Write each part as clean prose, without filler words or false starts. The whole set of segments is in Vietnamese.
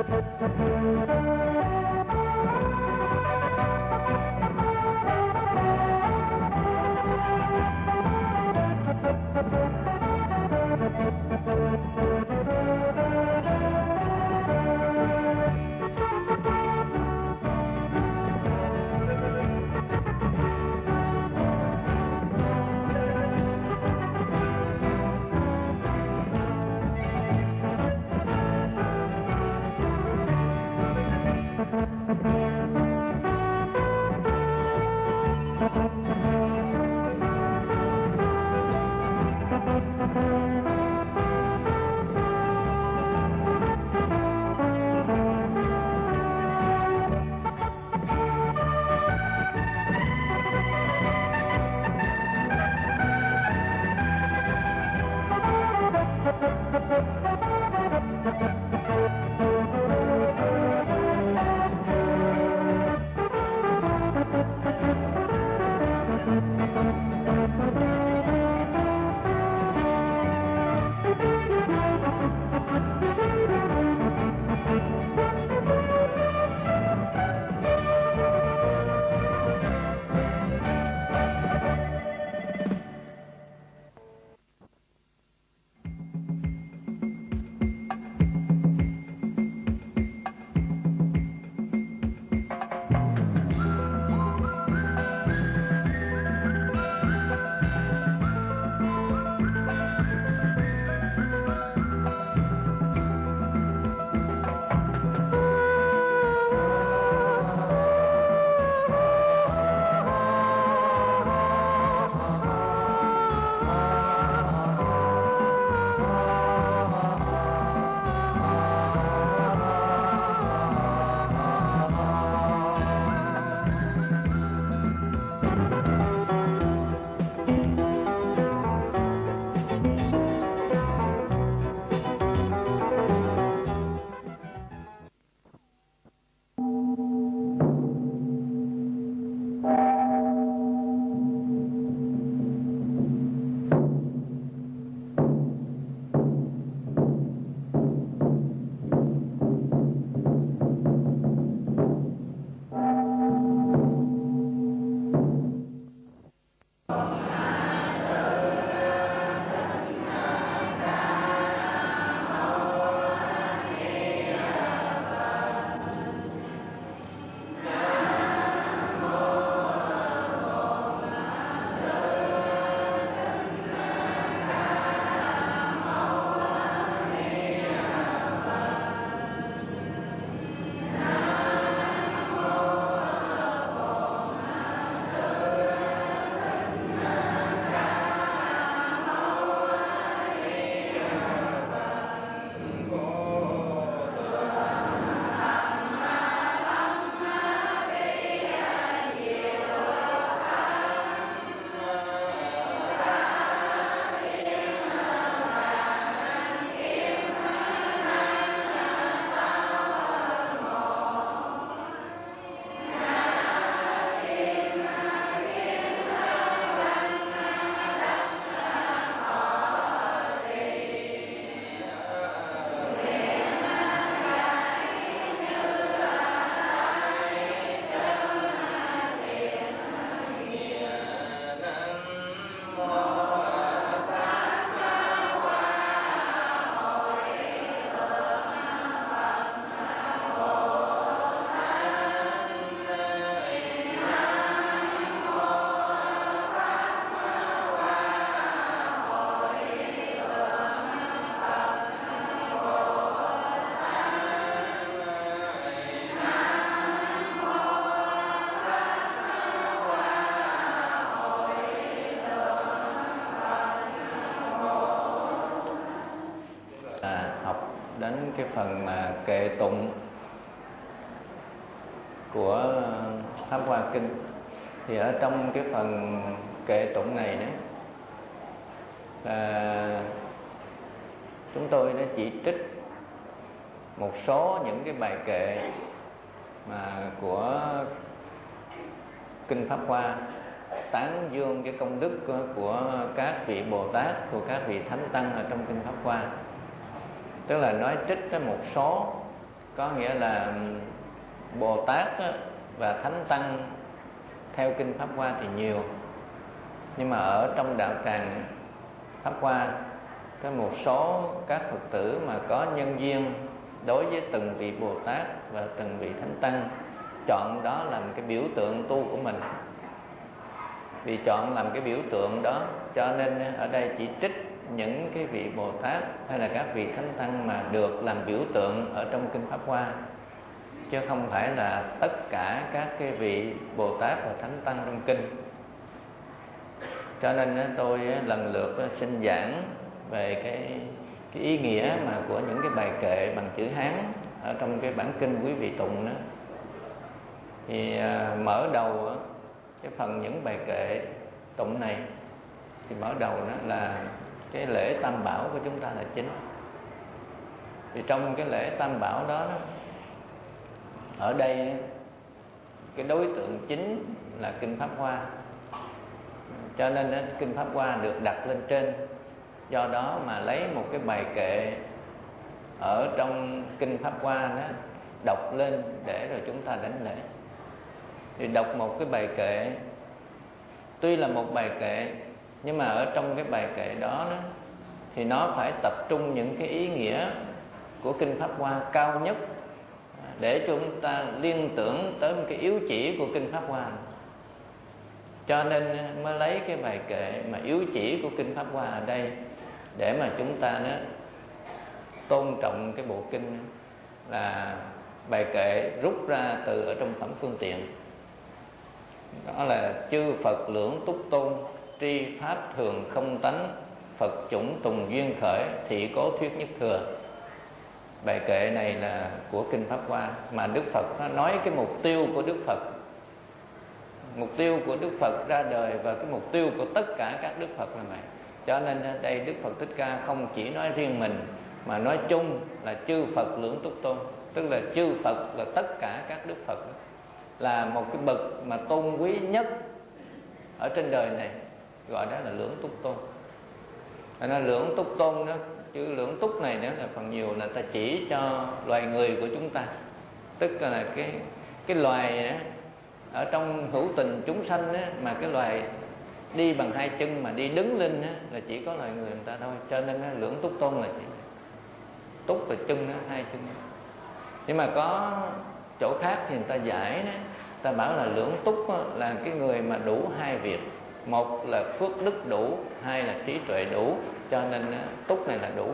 đến cái phần mà kệ tụng của Pháp Hoa Kinh. Thì ở trong cái phần kệ tụng này đấy là chúng tôi đã chỉ trích một số những cái bài kệ mà của Kinh Pháp Hoa tán dương cái công đức của các vị Bồ Tát, của các vị Thánh Tăng ở trong Kinh Pháp Hoa. Tức là nói trích ra một số có nghĩa là Bồ Tát và Thánh Tăng theo kinh Pháp Hoa thì nhiều, nhưng mà ở trong đạo tràng Pháp Hoa có một số các Phật tử mà có nhân duyên đối với từng vị Bồ Tát và từng vị Thánh Tăng, chọn đó làm cái biểu tượng tu của mình. Vì chọn làm cái biểu tượng đó cho nên ở đây chỉ trích những cái vị Bồ Tát hay là các vị Thánh Tăng mà được làm biểu tượng ở trong kinh Pháp Hoa, chứ không phải là tất cả các cái vị Bồ Tát và Thánh Tăng trong kinh. Cho nên tôi lần lượt xin giảng về cái ý nghĩa mà của những cái bài kệ bằng chữ Hán ở trong cái bản kinh quý vị tụng đó. Thì mở đầu cái phần những bài kệ tụng này thì mở đầu đó là cái lễ Tam Bảo của chúng ta là chính. Thì trong cái lễ Tam Bảo đó, ở đây cái đối tượng chính là kinh Pháp Hoa, cho nên kinh Pháp Hoa được đặt lên trên. Do đó mà lấy một cái bài kệ ở trong kinh Pháp Hoa đó đọc lên để rồi chúng ta đảnh lễ. Thì đọc một cái bài kệ, tuy là một bài kệ, nhưng mà ở trong cái bài kệ đó thì nó phải tập trung những cái ý nghĩa của kinh Pháp Hoa cao nhất, để chúng ta liên tưởng tới một cái yếu chỉ của kinh Pháp Hoa. Cho nên mới lấy cái bài kệ mà yếu chỉ của kinh Pháp Hoa ở đây, để mà chúng ta tôn trọng cái bộ kinh, là bài kệ rút ra từ ở trong phẩm Phương Tiện. Đó là chư Phật lưỡng túc tôn, tri pháp thường không tánh, Phật chủng tùng duyên khởi, thị cố thuyết nhất thừa. Bài kệ này là của kinh Pháp Hoa, mà Đức Phật nói cái mục tiêu của Đức Phật, mục tiêu của Đức Phật ra đời và cái mục tiêu của tất cả các Đức Phật là vậy. Cho nên đây Đức Phật Thích Ca không chỉ nói riêng mình, mà nói chung là chư Phật lưỡng túc tôn, tức là chư Phật là tất cả các Đức Phật, là một cái bậc mà tôn quý nhất ở trên đời này, gọi đó là lưỡng túc tôn. Nên lưỡng túc tôn đó, chữ lưỡng túc này nữa là phần nhiều là ta chỉ cho loài người của chúng ta, tức là cái loài đó, ở trong hữu tình chúng sanh đó, mà cái loài đi bằng hai chân mà đi đứng lên đó, là chỉ có loài người ta thôi. Cho nên đó, lưỡng túc tôn là chỉ túc là chân đó, hai chân đó. Nhưng mà có chỗ khác thì người ta giải đó, ta bảo là lưỡng túc là cái người mà đủ hai việc. Một là phước đức đủ, hai là trí tuệ đủ. Cho nên túc này là đủ,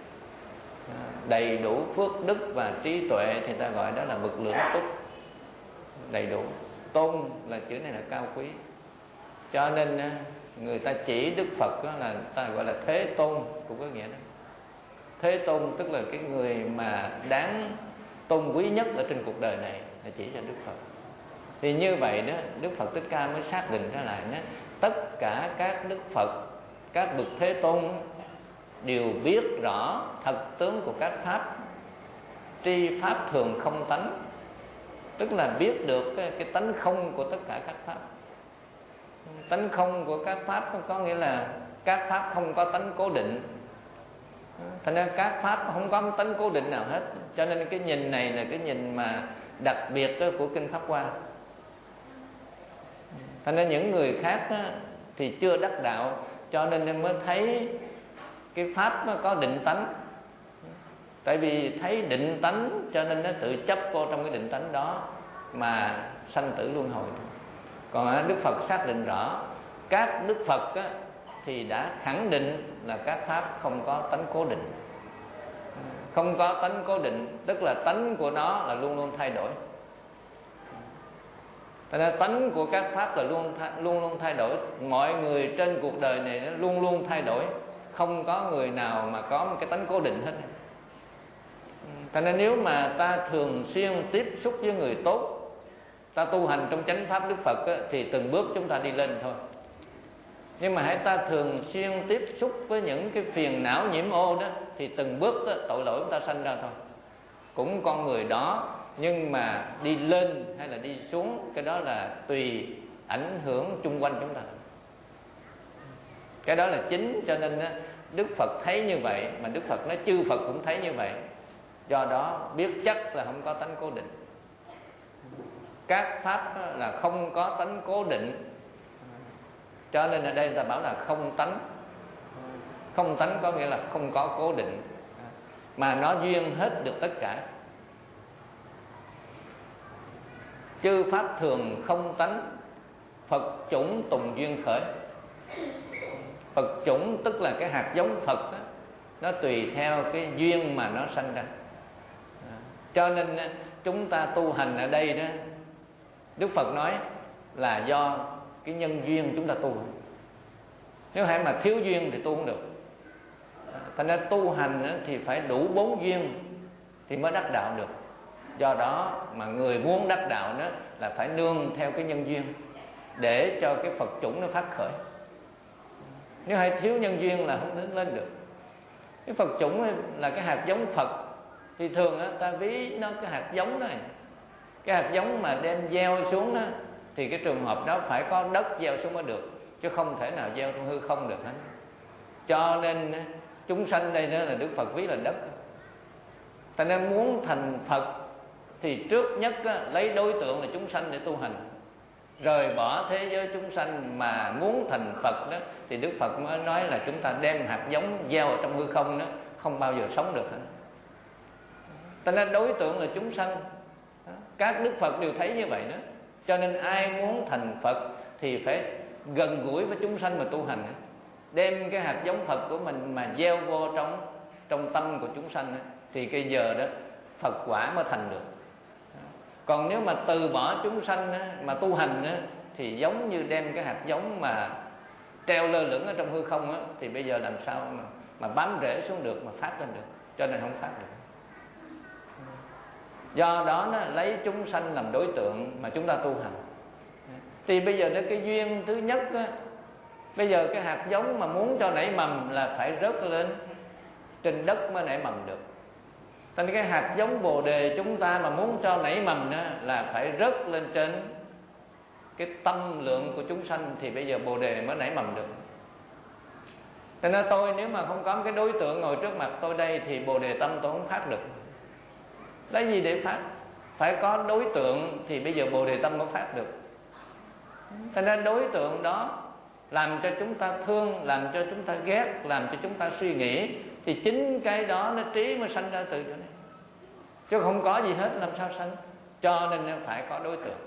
đầy đủ phước đức và trí tuệ thì ta gọi đó là bậc lưỡng túc, đầy đủ. Tôn là chữ này là cao quý. Cho nên người ta chỉ Đức Phật đó là ta gọi là Thế Tôn, cũng có nghĩa đó. Thế Tôn tức là cái người mà đáng tôn quý nhất ở trên cuộc đời này, là chỉ cho Đức Phật. Thì như vậy đó, Đức Phật Thích Ca mới xác định ra lại đó, tất cả các Đức Phật, các bậc Thế Tôn đều biết rõ thật tướng của các pháp, tri pháp thường không tánh, tức là biết được cái tánh không của tất cả các pháp. Tánh không của các pháp có nghĩa là các pháp không có tánh cố định. Thành ra các pháp không có tánh cố định nào hết. Cho nên cái nhìn này là cái nhìn mà đặc biệt của kinh Pháp Hoa. Thành ra những người khác thì chưa đắc đạo, cho nên mới thấy cái pháp nó có định tánh. Tại vì thấy định tánh cho nên nó tự chấp vô trong cái định tánh đó mà sanh tử luân hồi. Còn Đức Phật xác định rõ, các Đức Phật thì đã khẳng định là các pháp không có tánh cố định. Không có tánh cố định, tức là tánh của nó là luôn luôn thay đổi. Thế nên tánh của các pháp là luôn luôn thay đổi. Mọi người trên cuộc đời này nó luôn luôn thay đổi, không có người nào mà có một cái tánh cố định hết. Thế nên nếu mà ta thường xuyên tiếp xúc với người tốt, ta tu hành trong chánh pháp Đức Phật thì từng bước chúng ta đi lên thôi. Nhưng mà hãy ta thường xuyên tiếp xúc với những cái phiền não nhiễm ô đó, thì từng bước tội lỗi chúng ta sanh ra thôi. Cũng con người đó, nhưng mà đi lên hay là đi xuống, cái đó là tùy ảnh hưởng chung quanh chúng ta. Cái đó là chính. Cho nên Đức Phật thấy như vậy, mà Đức Phật nói chư Phật cũng thấy như vậy. Do đó biết chắc là không có tánh cố định. Các pháp là không có tánh cố định, cho nên ở đây người ta bảo là không tánh. Không tánh có nghĩa là không có cố định, mà nó duyên hết được tất cả. Chư pháp thường không tánh, Phật chủng tùng duyên khởi. Phật chủng tức là cái hạt giống Phật đó, nó tùy theo cái duyên mà nó sanh ra. Cho nên chúng ta tu hành ở đây đó, Đức Phật nói là do cái nhân duyên chúng ta tu. Nếu hãy mà thiếu duyên thì tu không được. Thành ra tu hành thì phải đủ 4 duyên thì mới đắc đạo được. Do đó mà người muốn đắc đạo đó là phải nương theo cái nhân duyên để cho cái Phật chủng nó phát khởi. Nếu hãy thiếu nhân duyên là không lên được. Cái Phật chủng là cái hạt giống Phật, thì thường ta ví nó cái hạt giống này. Cái hạt giống mà đem gieo xuống đó, thì cái trường hợp đó phải có đất gieo xuống mới được, chứ không thể nào gieo trong hư không được hết. Cho nên chúng sanh đây đó là Đức Phật ví là đất. Thành ra muốn thành Phật thì trước nhất lấy đối tượng là chúng sanh để tu hành. Rời bỏ thế giới chúng sanh mà muốn thành Phật đó, thì Đức Phật mới nói là chúng ta đem hạt giống gieo ở trong hư không đó, không bao giờ sống được hết. Thành ra đối tượng là chúng sanh. Các Đức Phật đều thấy như vậy đó. Cho nên ai muốn thành Phật thì phải gần gũi với chúng sanh mà tu hành, đem cái hạt giống Phật của mình mà gieo vô trong tâm của chúng sanh, thì cái giờ đó Phật quả mới thành được. Còn nếu mà từ bỏ chúng sanh mà tu hành thì giống như đem cái hạt giống mà treo lơ lửng ở trong hư không, thì bây giờ làm sao mà bám rễ xuống được, mà phát lên được. Cho nên không phát được. Do đó lấy chúng sanh làm đối tượng mà chúng ta tu hành. Thì bây giờ đó cái duyên thứ nhất bây giờ cái hạt giống mà muốn cho nảy mầm là phải rớt lên trên đất mới nảy mầm được. Thành cái hạt giống Bồ Đề chúng ta mà muốn cho nảy mầm là phải rớt lên trên cái tâm lượng của chúng sanh, thì bây giờ Bồ Đề mới nảy mầm được. Cho nên tôi nếu mà không có cái đối tượng ngồi trước mặt tôi đây thì Bồ Đề tâm tôi không phát được. Lấy gì để phát? Phải có đối tượng thì bây giờ Bồ Đề tâm mới phát được. Cho nên đối tượng đó làm cho chúng ta thương, làm cho chúng ta ghét, làm cho chúng ta suy nghĩ, thì chính cái đó nó trí mới sanh ra từ chỗ này. Chứ không có gì hết làm sao sanh. Cho nên phải có đối tượng.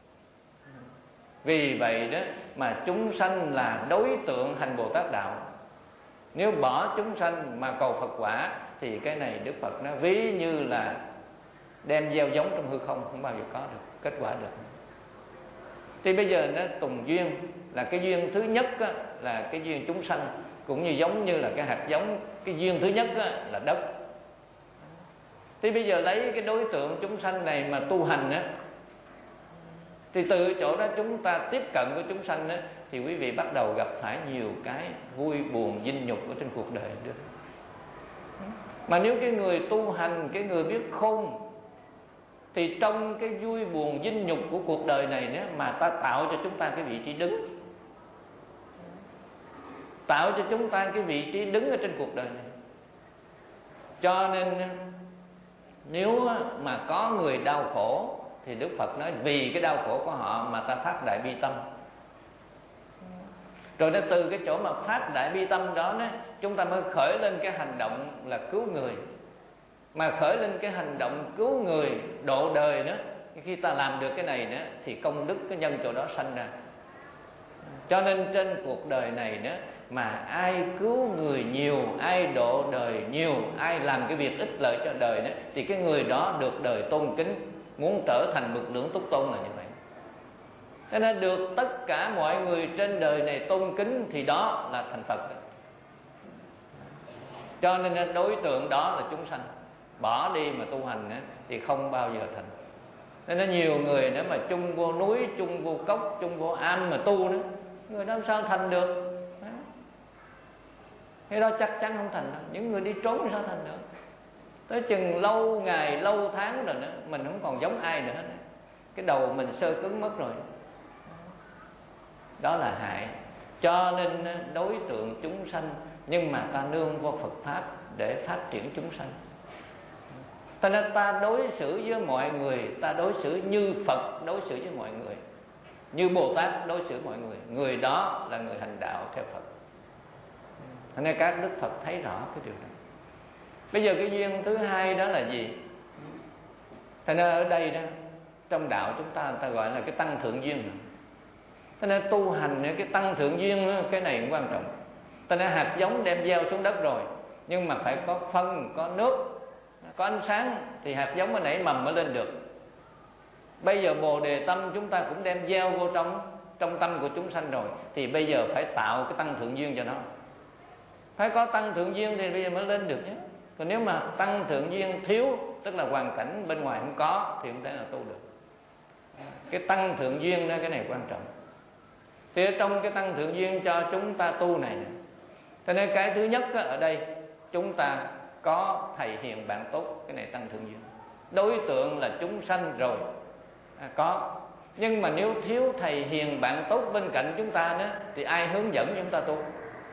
Vì vậy đó mà chúng sanh là đối tượng hành Bồ Tát đạo. Nếu bỏ chúng sanh mà cầu Phật quả thì cái này Đức Phật nó ví như là đem gieo giống trong hư không, không bao giờ có được kết quả được. Thì bây giờ nó tùng duyên là cái duyên thứ nhất là cái duyên chúng sanh, cũng như giống như là cái hạt giống. Cái duyên thứ nhất là đất. Thì bây giờ lấy cái đối tượng chúng sanh này mà tu hành thì từ chỗ đó chúng ta tiếp cận với chúng sanh thì quý vị bắt đầu gặp phải nhiều cái vui buồn vinh nhục ở trên cuộc đời nữa. Mà nếu cái người tu hành, cái người biết khôn, thì trong cái vui buồn vinh nhục của cuộc đời này mà ta tạo cho chúng ta cái vị trí đứng, tạo cho chúng ta cái vị trí đứng ở trên cuộc đời này. Cho nên nếu mà có người đau khổ thì Đức Phật nói vì cái đau khổ của họ mà ta phát đại bi tâm. Rồi nó từ cái chỗ mà phát đại bi tâm đó chúng ta mới khởi lên cái hành động là cứu người. Mà khởi lên cái hành động cứu người, độ đời đó, khi ta làm được cái này đó, thì công đức cái nhân chỗ đó sanh ra. Cho nên trên cuộc đời này đó, mà ai cứu người nhiều, ai độ đời nhiều, ai làm cái việc ích lợi cho đời đó, thì cái người đó được đời tôn kính. Muốn trở thành bậc lưỡng túc tôn là như vậy. Thế nên được tất cả mọi người trên đời này tôn kính thì đó là thành Phật đó. Cho nên đối tượng đó là chúng sanh. Bỏ đi mà tu hành thì không bao giờ thành. Nên nhiều người nếu mà chung vô núi, chung vô cốc, chung vô am mà tu đó, người đó sao thành được? Cái đó chắc chắn không thành đâu. Những người đi trốn sao thành được? Tới chừng lâu ngày, lâu tháng rồi nữa, mình không còn giống ai nữa. Cái đầu mình sơ cứng mất rồi. Đó là hại. Cho nên đối tượng chúng sanh, nhưng mà ta nương vô Phật Pháp để phát triển chúng sanh. Cho nên ta đối xử với mọi người, ta đối xử như Phật đối xử với mọi người, như Bồ Tát đối xử mọi người. Người đó là người hành đạo theo Phật. Cho nên các Đức Phật thấy rõ cái điều đó. Bây giờ cái duyên thứ hai đó là gì? Cho nên ở đây đó, trong đạo chúng ta, người ta gọi là cái tăng thượng duyên. Cho nên tu hành cái tăng thượng duyên, cái này cũng quan trọng. Cho nên hạt giống đem gieo xuống đất rồi, nhưng mà phải có phân, có nước, có ánh sáng thì hạt giống mới nảy mầm mới lên được. Bây giờ Bồ Đề tâm chúng ta cũng đem gieo vô trong tâm của chúng sanh rồi, thì bây giờ phải tạo cái tăng thượng duyên cho nó. Phải có tăng thượng duyên thì bây giờ mới lên được nhé. Còn nếu mà tăng thượng duyên thiếu, tức là hoàn cảnh bên ngoài không có, thì không thể là tu được. Cái tăng thượng duyên đó, cái này quan trọng. Thì ở trong cái tăng thượng duyên cho chúng ta tu này, cho nên cái thứ nhất ở đây chúng ta có thầy hiền bạn tốt, cái này tăng thượng duyên. Đối tượng là chúng sanh rồi, có. Nhưng mà nếu thiếu thầy hiền bạn tốt bên cạnh chúng ta đó, thì ai hướng dẫn chúng ta tu?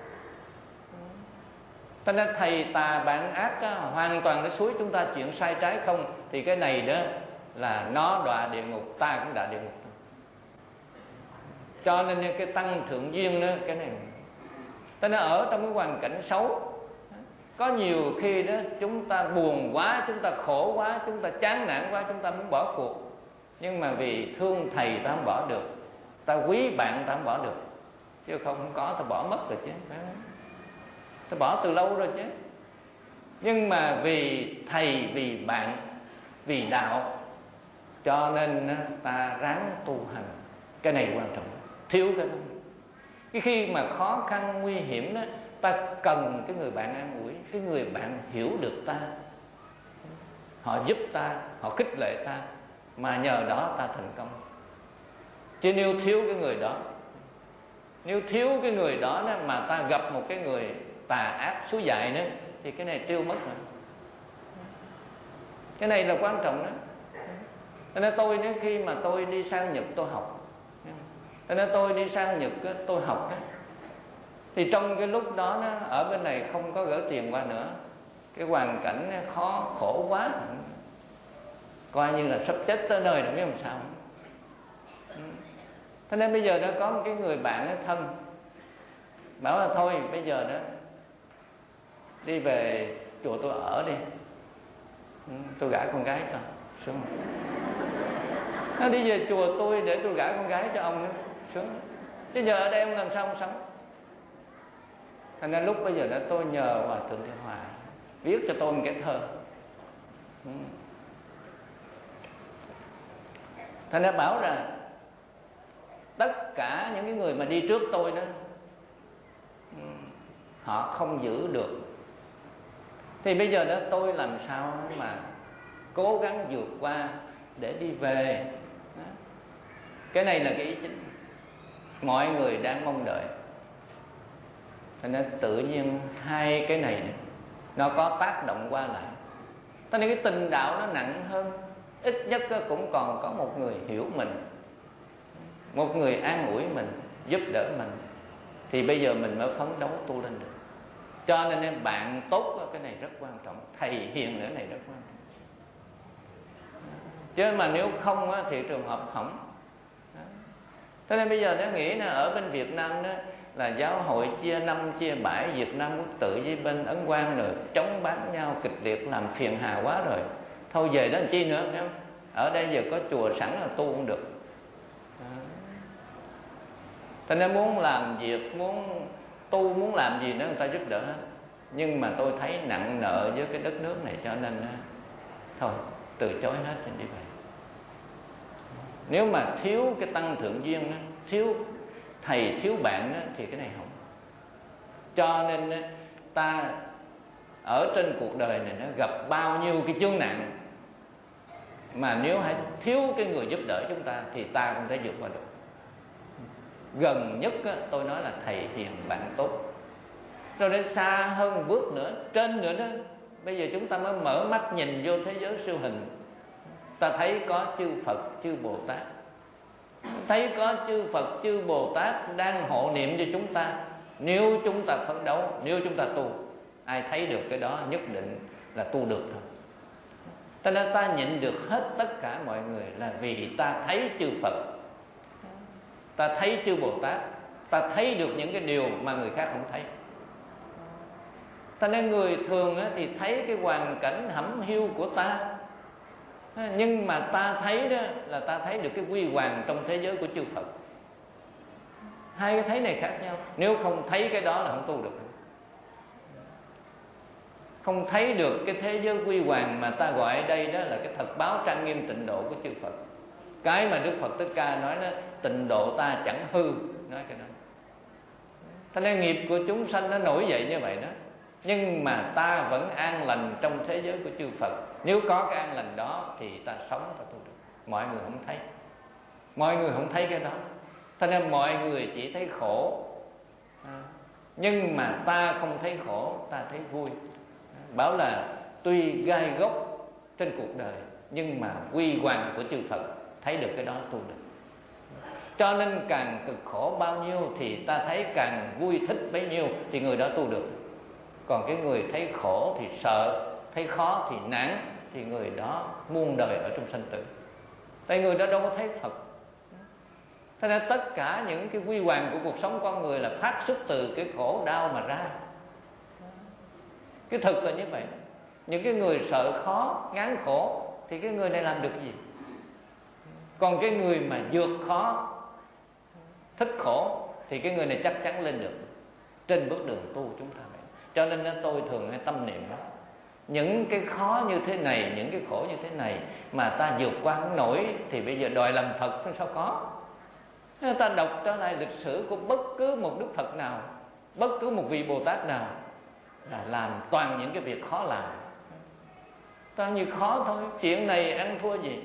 Cho nên thầy tà bạn ác đó, hoàn toàn nó xúi chúng ta chuyện sai trái không, thì cái này đó là nó đọa địa ngục, ta cũng đọa địa ngục. Cho nên cái tăng thượng duyên đó, cái này ta nó ở trong cái hoàn cảnh xấu. Có nhiều khi đó chúng ta buồn quá, chúng ta khổ quá, chúng ta chán nản quá, chúng ta muốn bỏ cuộc. Nhưng mà vì thương thầy ta không bỏ được, ta quý bạn ta không bỏ được. Chứ không có ta bỏ mất rồi chứ, ta bỏ từ lâu rồi chứ. Nhưng mà vì thầy, vì bạn, vì đạo, cho nên ta ráng tu hành. Cái này quan trọng. Thiếu cái đó. Cái khi mà khó khăn nguy hiểm đó, ta cần cái người bạn an ủi, cái người bạn hiểu được ta, họ giúp ta, họ khích lệ ta, mà nhờ đó ta thành công. Chứ nếu thiếu cái người đó, nếu thiếu cái người đó mà ta gặp một cái người tà ác xúi dại nữa, thì cái này tiêu mất rồi. Cái này là quan trọng đó. Cho nên tôi nếu khi mà tôi đi sang Nhật tôi học, cho nên tôi đi sang Nhật tôi học đó, thì trong cái lúc đó ở bên này không có gửi tiền qua nữa, cái hoàn cảnh khó khổ quá, coi như là sắp chết tới nơi rồi biết làm sao. Cho nên bây giờ nó có một cái người bạn thân bảo là thôi bây giờ đó đi về chùa tôi ở đi, tôi gả con gái cho sướng. Nó đi về chùa tôi để tôi gả con gái cho ông sướng. Chứ giờ ở đây ông làm sao ông sống? Thành ra lúc bây giờ đó tôi nhờ Hòa Thượng Thiện Hòa viết cho tôi một cái thơ. Thành ra bảo rằng tất cả những cái người mà đi trước tôi đó, họ không giữ được, thì bây giờ đó tôi làm sao mà cố gắng vượt qua để đi về. Cái này là cái ý chính mọi người đang mong đợi. Cho nên tự nhiên hai cái này nó có tác động qua lại. Cho nên cái tình đạo nó nặng hơn. Ít nhất cũng còn có một người hiểu mình, một người an ủi mình, giúp đỡ mình, thì bây giờ mình mới phấn đấu tu lên được. Cho nên bạn tốt cái này rất quan trọng, thầy hiền nữa này rất quan trọng. Chứ mà nếu không thì trường hợp hỏng. Cho nên bây giờ nó nghĩ là ở bên Việt Nam đó là giáo hội chia năm chia bãi, Việt Nam Quốc tự với bên Ấn Quang rồi chống bán nhau kịch liệt, làm phiền hà quá rồi, thôi về đó làm chi nữa, phải không? Ở đây giờ có chùa sẵn là tu cũng được. Cho nên muốn làm việc, muốn tu, muốn làm gì đó người ta giúp đỡ hết. Nhưng mà tôi thấy nặng nợ với cái đất nước này, cho nên thôi từ chối hết rồi đi về. Nếu mà thiếu cái tăng thượng duyên đó, thiếu thầy thiếu bạn đó, thì cái này không. Cho nên ta ở trên cuộc đời này nó gặp bao nhiêu cái chướng nạn, mà nếu hãy thiếu cái người giúp đỡ chúng ta thì ta không thể vượt qua được. Gần nhất tôi nói là thầy hiền bạn tốt. Rồi đến xa hơn một bước nữa, trên nữa đó, bây giờ chúng ta mới mở mắt nhìn vô thế giới siêu hình. Ta thấy có chư Phật, chư Bồ Tát, thấy có chư Phật, chư Bồ Tát đang hộ niệm cho chúng ta. Nếu chúng ta phấn đấu, nếu chúng ta tu, ai thấy được cái đó nhất định là tu được thôi. Cho nên ta nhịn được hết tất cả mọi người là vì ta thấy chư Phật, ta thấy chư Bồ Tát, ta thấy được những cái điều mà người khác không thấy. Cho nên người thường thì thấy cái hoàn cảnh hẩm hiu của ta, nhưng mà ta thấy đó là ta thấy được cái huy hoàng trong thế giới của chư Phật. Hai cái thấy này khác nhau. Nếu không thấy cái đó là không tu được. Không thấy được cái thế giới huy hoàng mà ta gọi ở đây đó là cái thật báo trang nghiêm tịnh độ của chư Phật. Cái mà Đức Phật Thích Ca nói đó, tịnh độ ta chẳng hư, nói cái đó. Cho nên nghiệp của chúng sanh nó nổi dậy như vậy đó, nhưng mà ta vẫn an lành trong thế giới của chư Phật. Nếu có cái an lành đó thì ta sống, ta tu được. Mọi người không thấy, mọi người không thấy cái đó. Cho nên mọi người chỉ thấy khổ, nhưng mà ta không thấy khổ, ta thấy vui. Bảo là tuy gai góc trên cuộc đời, nhưng mà huy hoàng của chư Phật, thấy được cái đó tu được. Cho nên càng cực khổ bao nhiêu thì ta thấy càng vui thích bấy nhiêu, thì người đó tu được. Còn cái người thấy khổ thì sợ, thấy khó thì nản, thì người đó muôn đời ở trong sanh tử. Tại người đó đâu có thấy Phật. Thế nên tất cả những cái huy hoàng của cuộc sống con người là phát xuất từ cái khổ đau mà ra. Cái thực là như vậy. Những cái người sợ khó, ngán khổ thì cái người này làm được gì? Còn cái người mà vượt khó, thích khổ thì cái người này chắc chắn lên được trên bước đường tu chúng ta vậy. Cho nên tôi thường hay tâm niệm đó, những cái khó như thế này, những cái khổ như thế này mà ta vượt qua không nổi thì bây giờ đòi làm Phật sao có. Ta đọc trở lại lịch sử của bất cứ một Đức Phật nào, bất cứ một vị Bồ Tát nào là làm toàn những cái việc khó làm. Toàn như khó thôi, chuyện này ăn thua gì.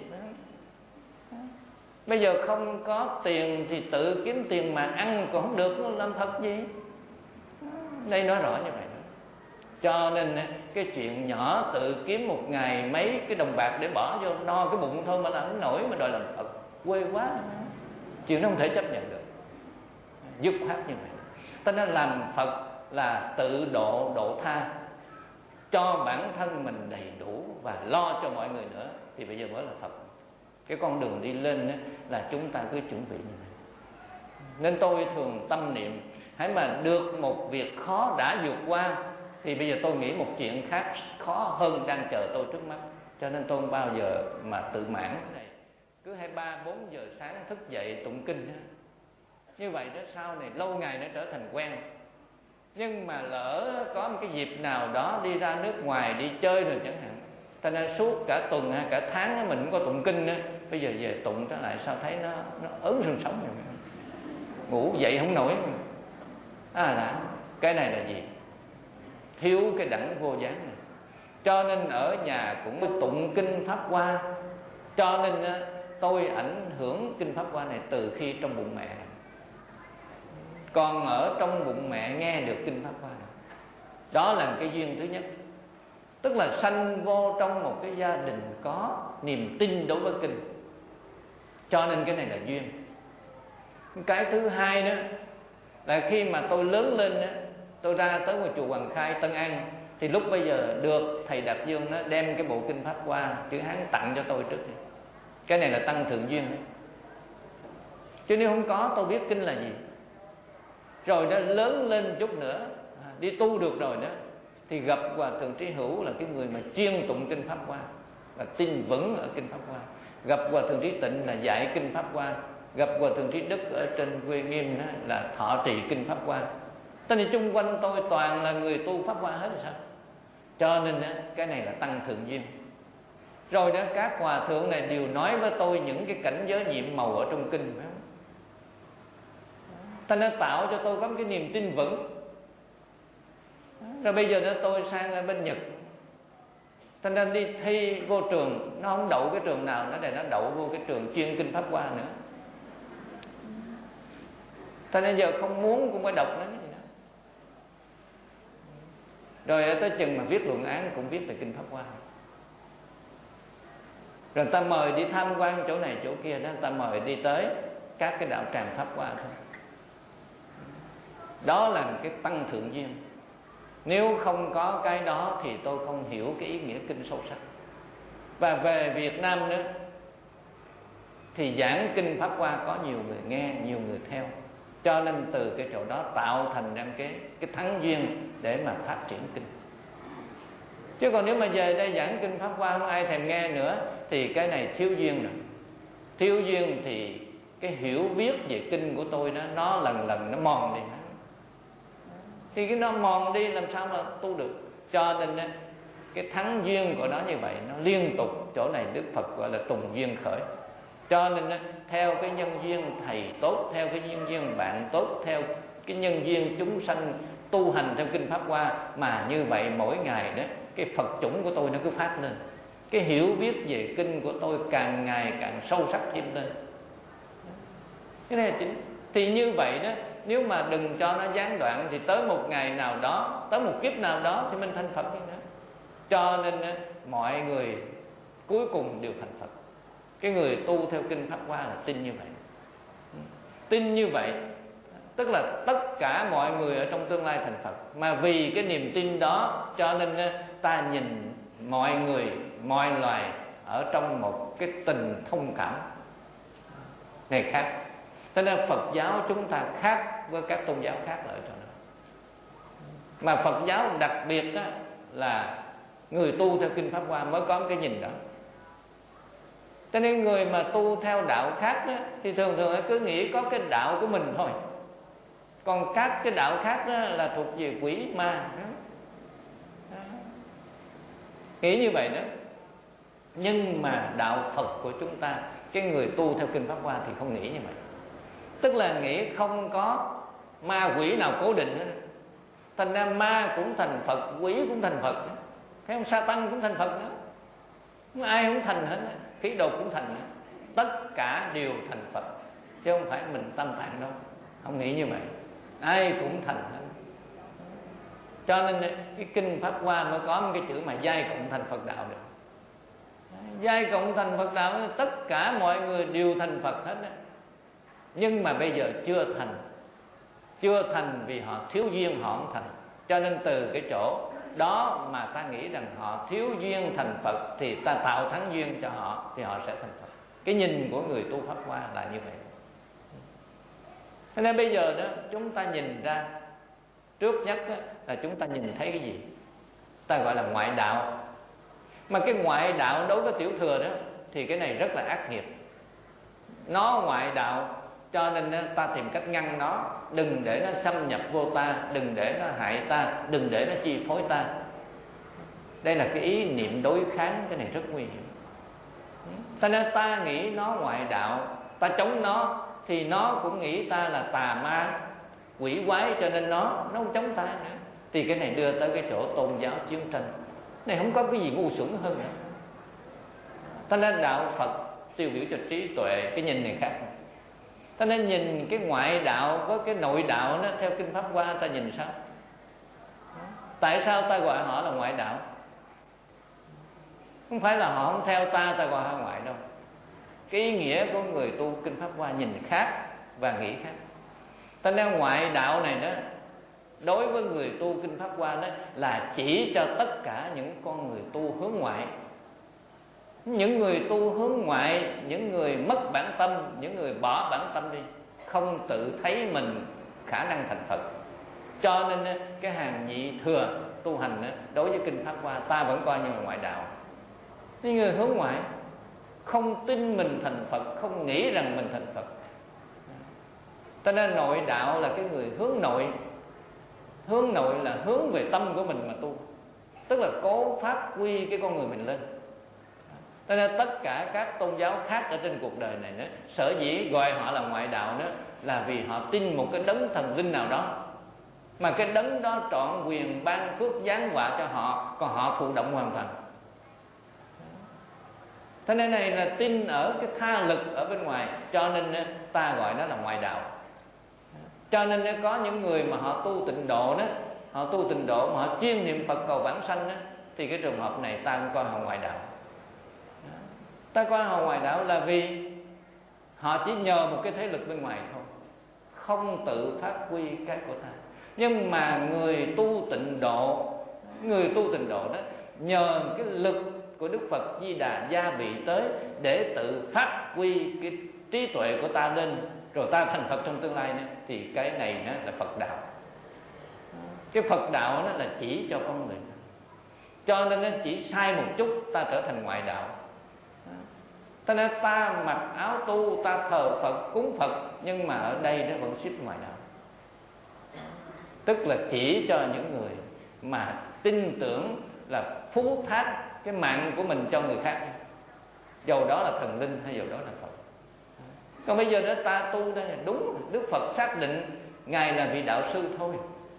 Bây giờ không có tiền thì tự kiếm tiền mà ăn còn không được, nó làm Phật gì? Đây nói rõ như vậy đó. Cho nên cái chuyện nhỏ tự kiếm một ngày mấy cái đồng bạc để bỏ vô no cái bụng thôi mà làm không nổi, mà đòi làm Phật, quê quá. Chuyện nó không thể chấp nhận được, dứt khoát như vậy. Ta nên làm Phật là tự độ, độ tha, cho bản thân mình đầy đủ và lo cho mọi người nữa, thì bây giờ mới là Phật. Cái con đường đi lên là chúng ta cứ chuẩn bị như vậy. Nên tôi thường tâm niệm, hãy mà được một việc khó đã vượt qua thì bây giờ tôi nghĩ một chuyện khác khó hơn đang chờ tôi trước mắt. Cho nên tôi không bao giờ mà tự mãn cái này. Cứ 2-3-4 giờ sáng thức dậy tụng kinh như vậy đó, sau này lâu ngày nó trở thành quen. Nhưng mà lỡ có một cái dịp nào đó đi ra nước ngoài đi chơi rồi chẳng hạn, ta nên suốt cả tuần hay cả tháng mình cũng có tụng kinh, bây giờ về tụng trở lại sao thấy nó ớn xương sống rồi, ngủ dậy không nổi mà. Là cái này là gì? Thiếu cái đẳng vô gián này. Cho nên ở nhà cũng tụng kinh Pháp Hoa. Cho nên tôi ảnh hưởng kinh Pháp Hoa này từ khi trong bụng mẹ. Còn ở trong bụng mẹ nghe được kinh Pháp Hoa này, đó là cái duyên thứ nhất. Tức là sanh vô trong một cái gia đình có niềm tin đối với kinh, cho nên cái này là duyên. Cái thứ hai đó là khi mà tôi lớn lên đó, tôi ra tới một chùa Hoàng Khai Tân An, thì lúc bây giờ được thầy Đạt Dương nó đem cái bộ kinh Pháp Hoa chữ Hán tặng cho tôi trước. Cái này là tăng thượng duyên đấy. Chứ nếu không có tôi biết kinh là gì. Rồi đó lớn lên chút nữa, đi tu được rồi đó, thì gặp Hòa Thượng Trí Hữu là cái người mà chuyên tụng kinh Pháp Hoa, là tin vững ở kinh Pháp Hoa. Gặp Hòa Thượng Trí Tịnh là dạy kinh Pháp Hoa. Gặp Hòa Thượng Trí Đức ở trên quê Nghiêm đó là thọ trì kinh Pháp Hoa. Cho nên chung quanh tôi toàn là người tu Pháp Hoa hết rồi sao? Cho nên đó, cái này là tăng thượng duyên. Rồi đó các hòa thượng này đều nói với tôi những cái cảnh giới nhiệm màu ở trong kinh, phải không? Ta nó tạo cho tôi có một cái niềm tin vững. Rồi bây giờ đó tôi sang bên Nhật, ta nên đi thi vô trường, nó không đậu cái trường nào, nó để nó đậu vô cái trường chuyên kinh Pháp Hoa nữa. Ta nên giờ không muốn cũng phải đọc nó cái gì đó. Rồi tới chừng mà viết luận án cũng viết về kinh Pháp Hoa. Rồi ta mời đi tham quan chỗ này chỗ kia đó, ta mời đi tới các cái đạo tràng Pháp Hoa thôi. Đó là cái tăng thượng duyên. Nếu không có cái đó thì tôi không hiểu cái ý nghĩa kinh sâu sắc. Và về Việt Nam nữa thì giảng kinh Pháp Hoa có nhiều người nghe, nhiều người theo, cho nên từ cái chỗ đó tạo thành ra cái thắng duyên để mà phát triển kinh. Chứ còn nếu mà về đây giảng kinh Pháp Hoa không ai thèm nghe nữa thì cái này thiếu duyên rồi. Thiếu duyên thì cái hiểu biết về kinh của tôi đó, nó lần lần nó mòn đi. Thì cái nó mòn đi làm sao mà tu được. Cho nên cái thắng duyên của nó như vậy, nó liên tục. Chỗ này Đức Phật gọi là tùng duyên khởi. Cho nên theo cái nhân duyên thầy tốt, theo cái nhân duyên bạn tốt, theo cái nhân duyên chúng sanh tu hành theo kinh Pháp Hoa, mà như vậy mỗi ngày đó cái Phật chủng của tôi nó cứ phát lên, cái hiểu biết về kinh của tôi càng ngày càng sâu sắc thêm lên. Cái này là chính. Thì như vậy đó, nếu mà đừng cho nó gián đoạn thì tới một ngày nào đó, tới một kiếp nào đó thì mình thành Phật như đó. Cho nên mọi người cuối cùng đều thành Phật. Cái người tu theo kinh Pháp Hoa là tin như vậy. Tin như vậy tức là tất cả mọi người ở trong tương lai thành Phật. Mà vì cái niềm tin đó cho nên ta nhìn mọi người, mọi loài ở trong một cái tình thông cảm này khác. Cho nên Phật giáo chúng ta khác với các tôn giáo khác ở chỗ đó. Mà Phật giáo đặc biệt đó là người tu theo kinh Pháp Hoa mới có cái nhìn đó. Cho nên người mà tu theo đạo khác đó, thì thường thường cứ nghĩ có cái đạo của mình thôi. Còn các cái đạo khác đó là thuộc về quỷ ma. Nghĩ như vậy đó. Nhưng mà đạo Phật của chúng ta, cái người tu theo kinh Pháp Hoa thì không nghĩ như vậy. Tức là nghĩ không có ma quỷ nào cố định nữa. Thành ra ma cũng thành Phật, quỷ cũng thành Phật, thấy không? Sa-tăng cũng thành Phật nữa. Không ai không thành hết, khí độc cũng thành nữa. Tất cả đều thành Phật, chứ không phải mình Tam Tạng đâu. Không nghĩ như vậy. Ai cũng thành hết. Cho nên cái kinh Pháp Hoa mới có một cái chữ mà giai cộng thành Phật đạo được. Giai cộng thành Phật đạo, tất cả mọi người đều thành Phật hết đó. Nhưng mà bây giờ chưa thành. Chưa thành vì họ thiếu duyên, họ không thành. Cho nên từ cái chỗ đó mà ta nghĩ rằng họ thiếu duyên thành Phật, thì ta tạo thắng duyên cho họ, thì họ sẽ thành Phật. Cái nhìn của người tu Pháp Hoa là như vậy. Cho nên bây giờ đó chúng ta nhìn ra, trước nhất là chúng ta nhìn thấy cái gì? Ta gọi là ngoại đạo. Mà cái ngoại đạo đối với tiểu thừa đó thì cái này rất là ác nghiệp. Nó ngoại đạo, cho nên ta tìm cách ngăn nó, đừng để nó xâm nhập vô ta, đừng để nó hại ta, đừng để nó chi phối ta. Đây là cái ý niệm đối kháng, cái này rất nguy hiểm. Cho nên ta nghĩ nó ngoại đạo, ta chống nó, thì nó cũng nghĩ ta là tà ma, quỷ quái, cho nên nó không chống ta nữa. Thì cái này đưa tới cái chỗ tôn giáo chiến tranh. Này không có cái gì ngu xuẩn hơn nữa. Cho nên đạo Phật tiêu biểu cho trí tuệ, cái nhìn này khác. Ta nên nhìn cái ngoại đạo với cái nội đạo nó theo kinh Pháp Hoa, ta nhìn sao? Tại sao ta gọi họ là ngoại đạo? Không phải là họ không theo ta gọi họ ngoại đâu. Cái ý nghĩa của người tu kinh Pháp Hoa nhìn khác và nghĩ khác. Ta nên ngoại đạo này đó, đối với người tu kinh Pháp Hoa đó là chỉ cho tất cả những con người tu hướng ngoại. Những người tu hướng ngoại, những người mất bản tâm, những người bỏ bản tâm đi, không tự thấy mình khả năng thành Phật. Cho nên cái hàng nhị thừa tu hành đối với kinh Pháp Hoa ta vẫn coi như là ngoại đạo. Những người hướng ngoại không tin mình thành Phật, không nghĩ rằng mình thành Phật. Cho nên nội đạo là cái người hướng nội. Hướng nội là hướng về tâm của mình mà tu, tức là cố phát huy cái con người mình lên. Cho nên tất cả các tôn giáo khác ở trên cuộc đời này nữa, sở dĩ gọi họ là ngoại đạo nữa là vì họ tin một cái đấng thần linh nào đó, mà cái đấng đó trọn quyền ban phước giáng họa cho họ, còn họ thụ động hoàn toàn. Thế nên này là tin ở cái tha lực ở bên ngoài, cho nên ta gọi nó là ngoại đạo. Cho nên có những người mà họ tu tịnh độ đó, họ tu tịnh độ mà họ chuyên niệm Phật cầu vãng sanh đó, thì cái trường hợp này ta cũng coi họ ngoại đạo. Ta coi họ ngoại đạo là vì họ chỉ nhờ một cái thế lực bên ngoài thôi, không tự phát huy cái của ta. Nhưng mà người tu tịnh độ, người tu tịnh độ đó nhờ cái lực của Đức Phật Di Đà gia vị tới để tự phát huy cái trí tuệ của ta lên, rồi ta thành Phật trong tương lai nữa, thì cái này nó là Phật đạo. Cái Phật đạo nó là chỉ cho con người, cho nên nó chỉ sai một chút ta trở thành ngoại đạo. Cho nên ta mặc áo tu, ta thờ Phật, cúng Phật, nhưng mà ở đây nó vẫn xếp ngoại đạo. Tức là chỉ cho những người mà tin tưởng là phú thác cái mạng của mình cho người khác, dầu đó là thần linh hay dầu đó là Phật. Còn bây giờ đó ta tu đây là đúng, Đức Phật xác định Ngài là vị đạo sư thôi,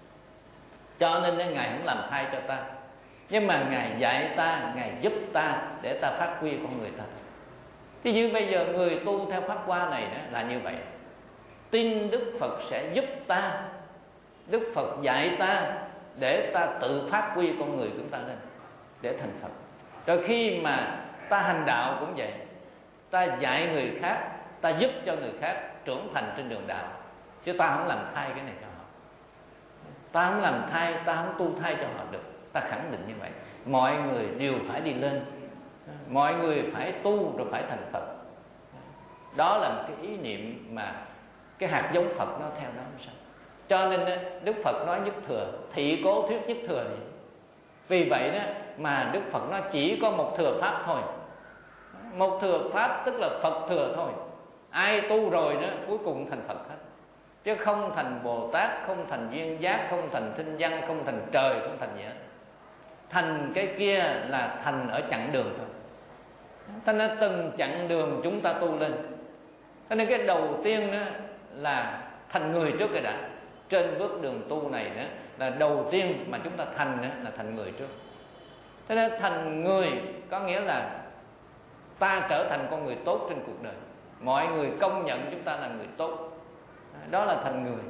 cho nên Ngài không làm thay cho ta, nhưng mà Ngài dạy ta, Ngài giúp ta để ta phát huy con người ta. Thì như bây giờ người tu theo pháp hoa này đó là như vậy, tin Đức Phật sẽ giúp ta, Đức Phật dạy ta để ta tự phát huy con người chúng ta lên để thành Phật. Rồi khi mà ta hành đạo cũng vậy, ta dạy người khác, ta giúp cho người khác trưởng thành trên đường đạo, chứ ta không làm thay cái này cho họ. Ta không làm thay, ta không tu thay cho họ được. Ta khẳng định như vậy. Mọi người đều phải đi lên, mọi người phải tu rồi phải thành Phật. Đó là một cái ý niệm mà cái hạt giống Phật nó theo đó sao. Cho nên Đức Phật nói nhất thừa, thị cố thuyết nhất thừa này. Vì vậy đó mà Đức Phật nó chỉ có một thừa pháp thôi. Một thừa pháp tức là Phật thừa thôi. Ai tu rồi đó cuối cùng thành Phật hết, chứ không thành Bồ Tát, không thành duyên giác, không thành thinh văn, không thành trời, không thành gì hết. Thành cái kia là thành ở chặng đường thôi. Thế nên từng chặng đường chúng ta tu lên. Thế nên cái đầu tiên đó là thành người trước cái đã. Trên bước đường tu này đó là đầu tiên mà chúng ta thành đó là thành người trước. Thế nên thành người có nghĩa là ta trở thành con người tốt trên cuộc đời, mọi người công nhận chúng ta là người tốt, đó là thành người.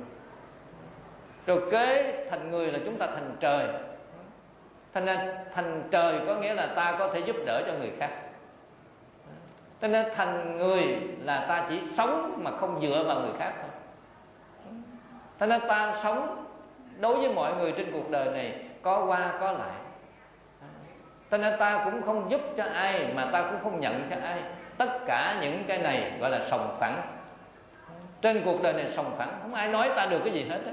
Rồi kế thành người là chúng ta thành trời. Thế nên thành trời có nghĩa là ta có thể giúp đỡ cho người khác. Thế nên thành người là ta chỉ sống mà không dựa vào người khác thôi. Thế nên ta sống đối với mọi người trên cuộc đời này có qua có lại. Thế nên ta cũng không giúp cho ai mà ta cũng không nhận cho ai. Tất cả những cái này gọi là sòng phẳng. Trên cuộc đời này sòng phẳng, không ai nói ta được cái gì hết.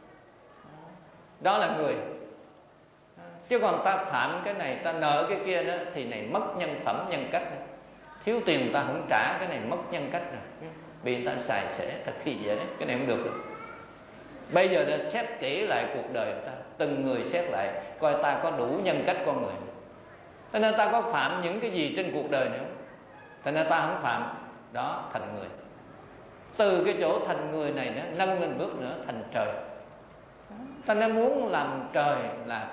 Đó là người. Chứ còn ta phạm cái này, ta nợ cái kia đó, thì này mất nhân phẩm nhân cách. Thiếu tiền ta không trả, cái này mất nhân cách rồi, bị người ta xài xể thật khi dễ, cái này không được rồi. Bây giờ đã xét kỹ lại cuộc đời ta, từng người xét lại coi ta có đủ nhân cách con người. Thế nên ta có phạm những cái gì trên cuộc đời nữa, thế nên ta không phạm. Đó, thành người. Từ cái chỗ thành người này nó nâng lên bước nữa thành trời. Ta nên muốn làm trời là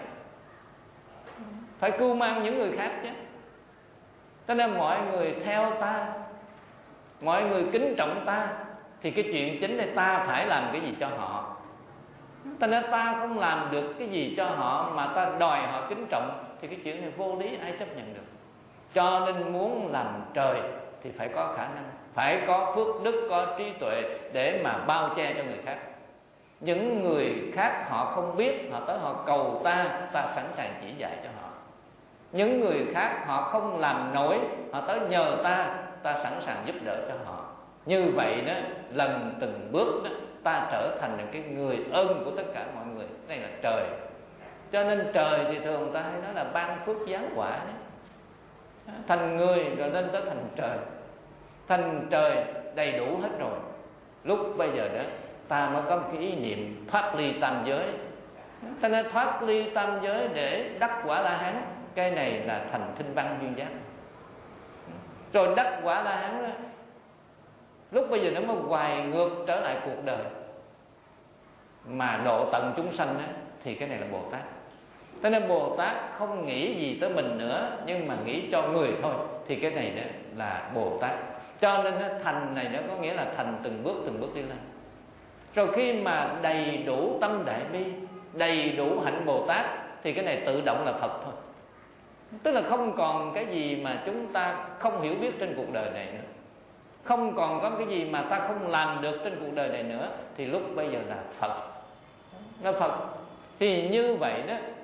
phải cưu mang những người khác chứ. Cho nên mọi người theo ta, mọi người kính trọng ta, thì cái chuyện chính là ta phải làm cái gì cho họ. Cho nên ta không làm được cái gì cho họ mà ta đòi họ kính trọng, thì cái chuyện này vô lý, ai chấp nhận được. Cho nên muốn làm trời thì phải có khả năng, phải có phước đức, có trí tuệ để mà bao che cho người khác. Những người khác họ không biết, họ tới họ cầu ta, ta sẵn sàng chỉ dạy cho họ. Những người khác họ không làm nổi, họ tới nhờ ta, ta sẵn sàng giúp đỡ cho họ. Như vậy đó, lần từng bước đó, ta trở thành cái người ơn của tất cả mọi người. Đây là trời. Cho nên trời thì thường ta hay nói là ban phước giáng quả đấy. Thành người rồi lên tới thành trời. Thành trời đầy đủ hết rồi, lúc bây giờ đó ta mới có một cái ý niệm thoát ly tam giới. Cho nên thoát ly tam giới để đắc quả La Hán, cái này là thành thinh văn duyên giác. Rồi đắc quả La Hán đó, lúc bây giờ nó mới hoài ngược trở lại cuộc đời mà độ tận chúng sanh đó, thì cái này là Bồ Tát. Cho nên Bồ Tát không nghĩ gì tới mình nữa, nhưng mà nghĩ cho người thôi, thì cái này đó là Bồ Tát. Cho nên nó thành này nó có nghĩa là thành từng bước đi lên. Rồi khi mà đầy đủ tâm đại bi, đầy đủ hạnh Bồ Tát, thì cái này tự động là Phật thôi. Tức là không còn cái gì mà chúng ta không hiểu biết trên cuộc đời này nữa, không còn có cái gì mà ta không làm được trên cuộc đời này nữa, thì lúc bây giờ là Phật. Nó Phật. Thì như vậy đó,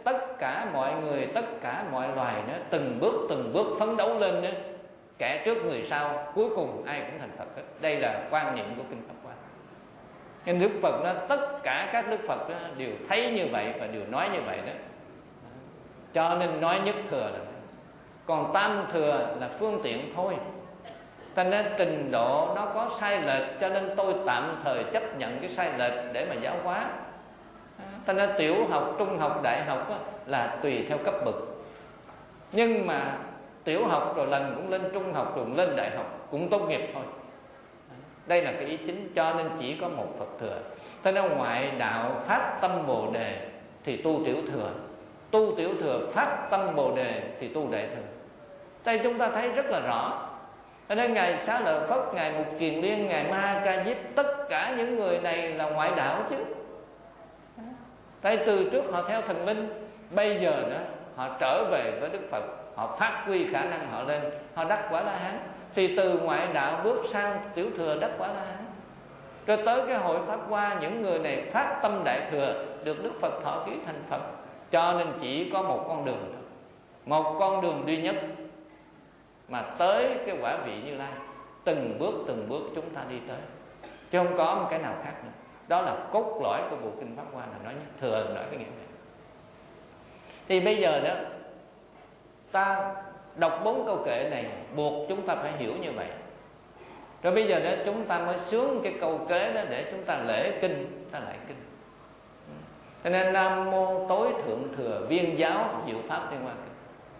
tất cả mọi người, tất cả mọi loài nữa, từng bước phấn đấu lên nữa, kẻ trước người sau, cuối cùng ai cũng thành Phật hết. Đây là quan niệm của kinh Pháp Hoa. Nên Đức Phật nó, tất cả các Đức Phật đó đều thấy như vậy và đều nói như vậy đó. Cho nên nói nhất thừa là, còn tam thừa là phương tiện thôi. Cho nên trình độ nó có sai lệch, cho nên tôi tạm thời chấp nhận cái sai lệch để mà giáo hóa. Cho nên tiểu học, trung học, đại học là tùy theo cấp bậc. Nhưng mà tiểu học rồi lần cũng lên trung học, rồi lên đại học, cũng tốt nghiệp thôi. Đây là cái ý chính, cho nên chỉ có một Phật thừa. Cho nên ngoại đạo phát tâm Bồ Đề thì tu tiểu thừa, tu tiểu thừa phát tâm Bồ Đề thì tu đại thừa. Đây chúng ta thấy rất là rõ. Cho nên Ngài Xá Lợi Phất, Ngài Mục Kiền Liên, Ngài Ma Ca Diếp, tất cả những người này là ngoại đạo chứ. Tại từ trước họ theo thần linh, bây giờ đó họ trở về với Đức Phật, họ phát huy khả năng họ lên, họ đắc Quả La Hán. Thì từ ngoại đạo bước sang tiểu thừa đắc Quả La Hán. Rồi tới cái hội Pháp Hoa, những người này phát tâm đại thừa, được Đức Phật thọ ký thành Phật. Cho nên chỉ có một con đường thôi, một con đường duy nhất mà tới cái quả vị Như Lai. Từng bước chúng ta đi tới, chứ không có một cái nào khác nữa. Đó là cốt lõi của bộ kinh Pháp Hoa, là nói nhất thừa, là nói cái nghĩa này. Thì bây giờ đó ta đọc 4 câu kệ này, buộc chúng ta phải hiểu như vậy. Rồi bây giờ đó chúng ta mới sướng cái câu kế đó để chúng ta lễ kinh, ta lại kinh. Cho nên Nam Mô Tối Thượng Thừa Viên Giáo Diệu Pháp Liên Hoa Kinh.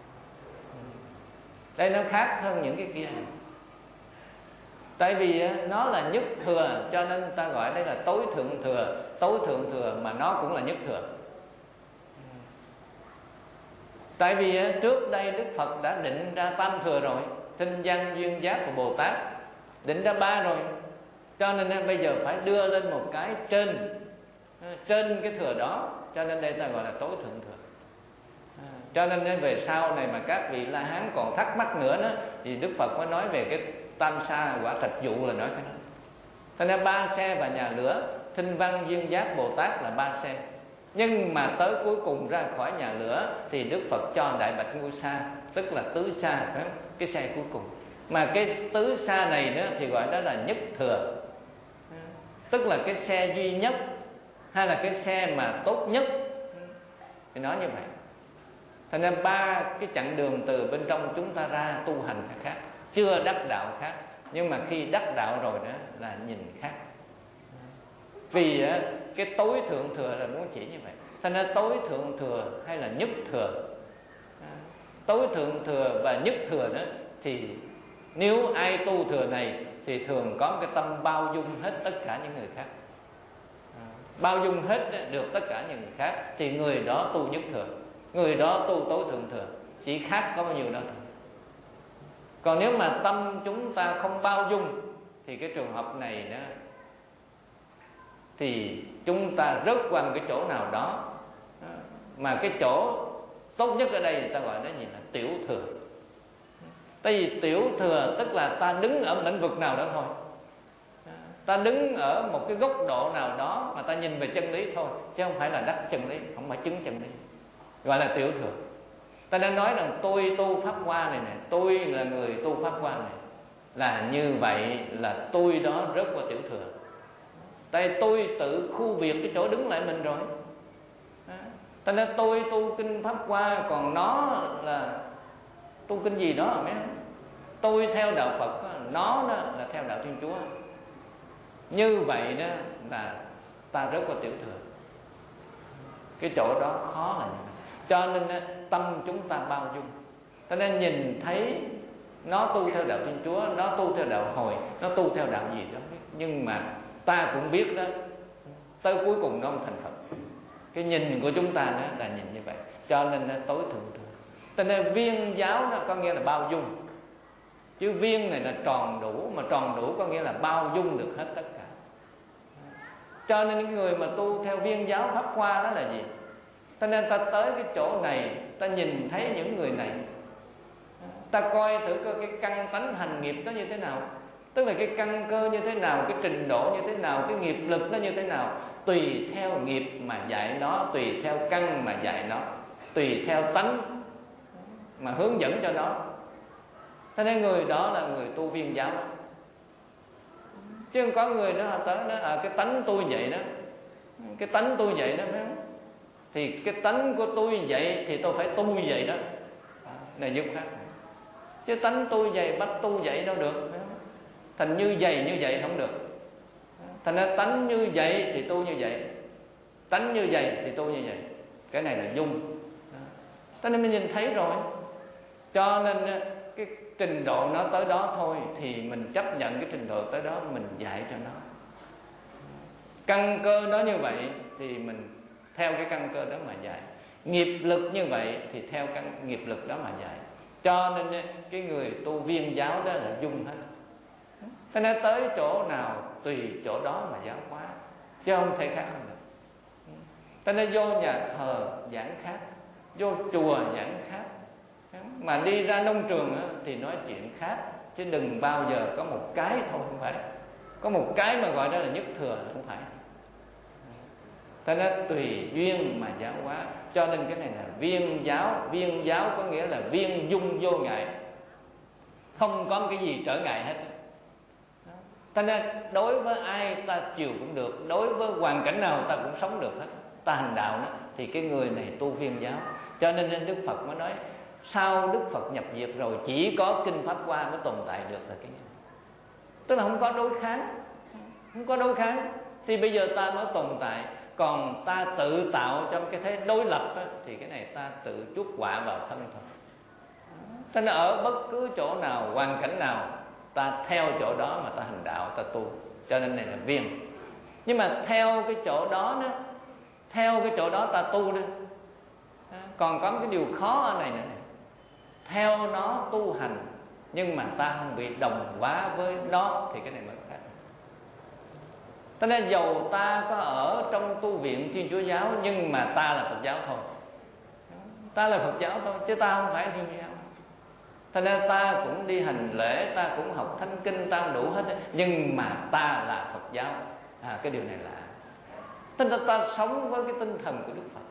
Đây nó khác hơn những cái kia. Tại vì nó là nhất thừa, cho nên ta gọi đây là tối thượng thừa. Tối thượng thừa mà nó cũng là nhất thừa. Tại vì trước đây Đức Phật đã định ra tam thừa rồi, Thinh Văn Duyên Giác và Bồ Tát định ra 3 rồi. Cho nên bây giờ phải đưa lên một cái trên cái thừa đó. Cho nên đây ta gọi là tối thượng thừa. Cho nên về sau này mà các vị La Hán còn thắc mắc nữa đó, thì Đức Phật mới nói về cái tam sa quả trạch dụ, là nói cái đó. Cho nên 3 xe và nhà lửa, Thinh Văn Duyên Giác Bồ Tát là 3 xe. Nhưng mà tới cuối cùng ra khỏi nhà lửa thì Đức Phật cho Đại Bạch Ngưu Sa, tức là tứ sa, cái xe cuối cùng. Mà cái tứ sa này nữa thì gọi đó là nhất thừa, tức là cái xe duy nhất, hay là cái xe mà tốt nhất, thì nói như vậy. Thành nên 3 cái chặng đường từ bên trong chúng ta ra tu hành khác, chưa đắc đạo khác. Nhưng mà khi đắc đạo rồi đó là nhìn khác. Vì cái tối thượng thừa là muốn chỉ như vậy. Thành nên tối thượng thừa hay là nhất thừa, tối thượng thừa và nhất thừa đó, thì nếu ai tu thừa này thì thường có cái tâm bao dung hết tất cả những người khác, bao dung hết được tất cả những người khác, thì người đó tu nhất thừa, người đó tu tối thượng thừa, chỉ khác có bao nhiêu đó thôi. Còn nếu mà tâm chúng ta không bao dung thì cái trường hợp này đó, thì chúng ta rớt qua một cái chỗ nào đó, mà cái chỗ tốt nhất ở đây người ta gọi nó gì là tiểu thừa. Tại vì tiểu thừa tức là ta đứng ở một lĩnh vực nào đó thôi, ta đứng ở một cái góc độ nào đó mà ta nhìn về chân lý thôi, chứ không phải là đắc chân lý, không phải chứng chân lý, gọi là tiểu thừa. Ta đang nói rằng tôi tu Pháp Hoa này nè, tôi là người tu Pháp Hoa này, là như vậy là tôi đó rớt qua tiểu thừa. Tại tôi tự khu biệt cái chỗ đứng lại mình rồi. Ta nói tôi tu kinh Pháp Hoa, còn nó là tu kinh gì đó hả mấy? Tôi theo đạo Phật, nó đó là theo đạo Thiên Chúa. Như vậy đó là ta rớt qua tiểu thừa. Cái chỗ đó khó là như vậy. Cho nên tâm chúng ta bao dung. Cho nên nhìn thấy nó tu theo đạo Thiên Chúa, nó tu theo đạo Hồi, nó tu theo đạo gì đó, nhưng mà ta cũng biết đó, tới cuối cùng nó không thành Phật. Cái nhìn của chúng ta đó là nhìn như vậy. Cho nên tối thượng thừa. Cho nên viên giáo nó có nghĩa là bao dung, chứ viên này là tròn đủ, mà tròn đủ có nghĩa là bao dung được hết tất cả. Cho nên những người mà tu theo viên giáo Pháp Hoa đó là gì? Cho nên ta tới cái chỗ này, ta nhìn thấy những người này, ta coi thử coi cái căn tánh hành nghiệp nó như thế nào, tức là cái căn cơ như thế nào, cái trình độ như thế nào, cái nghiệp lực nó như thế nào. Tùy theo nghiệp mà dạy nó, tùy theo căn mà dạy nó. tùy theo tánh mà hướng dẫn cho nó. Thế nên người đó là người tu viên giáo đó. Chứ không có người đó tới đó cái tánh tôi vậy đó, cái tánh tôi vậy đó, phải không? Thì cái tánh của tôi vậy thì tôi phải tu vậy đó, này giúp khác. Chứ tánh tôi vậy bắt tu vậy đâu được, phải không? Thành như vậy không được. Thành ra tánh như vậy thì tu như vậy, tánh như vậy thì tu như vậy. Cái này là dung. Thế nên mình nhìn thấy rồi. Cho nên cái trình độ nó tới đó thôi, thì mình chấp nhận cái trình độ tới đó, mình dạy cho nó. Căn cơ nó như vậy thì mình theo cái căn cơ đó mà dạy. Nghiệp lực như vậy thì theo căn nghiệp lực đó mà dạy. Cho nên cái người tu viên giáo đó là dung hết. Thế nên tới chỗ nào tùy chỗ đó mà giáo hóa, chứ không thể khác hơn được. Thế nên vô nhà thờ giảng khác, vô chùa giảng khác, mà đi ra nông trường thì nói chuyện khác. Chứ đừng bao giờ có một cái thôi, không phải. Có một cái mà gọi đó là nhất thừa, không phải. Thế nên tùy duyên mà giáo hóa. Cho nên cái này là viên giáo. Viên giáo có nghĩa là viên dung vô ngại, không có cái gì trở ngại hết. Thế nên đối với ai ta chiều cũng được, đối với hoàn cảnh nào ta cũng sống được hết. Ta hành đạo đó, thì cái người này tu viên giáo. Cho nên Đức Phật mới nói sau Đức Phật nhập diệt rồi chỉ có kinh Pháp Hoa mới tồn tại được là cái này. Tức là không có đối kháng. Không có đối kháng thì bây giờ ta mới tồn tại. Còn ta tự tạo trong cái thế đối lập á, thì cái này ta tự chuốc họa vào thân thôi. Cho nên ở bất cứ chỗ nào, hoàn cảnh nào, ta theo chỗ đó mà ta hành đạo, ta tu. Cho nên này là viên. Nhưng mà theo cái chỗ đó, theo cái chỗ đó ta tu đó. Còn có cái điều khó ở này nữa này. Theo nó tu hành, nhưng mà ta không bị đồng hóa với nó, thì cái này mới khác. Cho nên dầu ta có ở trong tu viện Thiên Chúa giáo, nhưng mà ta là Phật giáo thôi. Ta là Phật giáo thôi, chứ ta không phải Thiên Chúa giáo. Cho nên ta cũng đi hành lễ, ta cũng học thánh kinh, ta đủ hết. Nhưng mà ta là Phật giáo. Cái điều này là tức là ta sống với cái tinh thần của Đức Phật.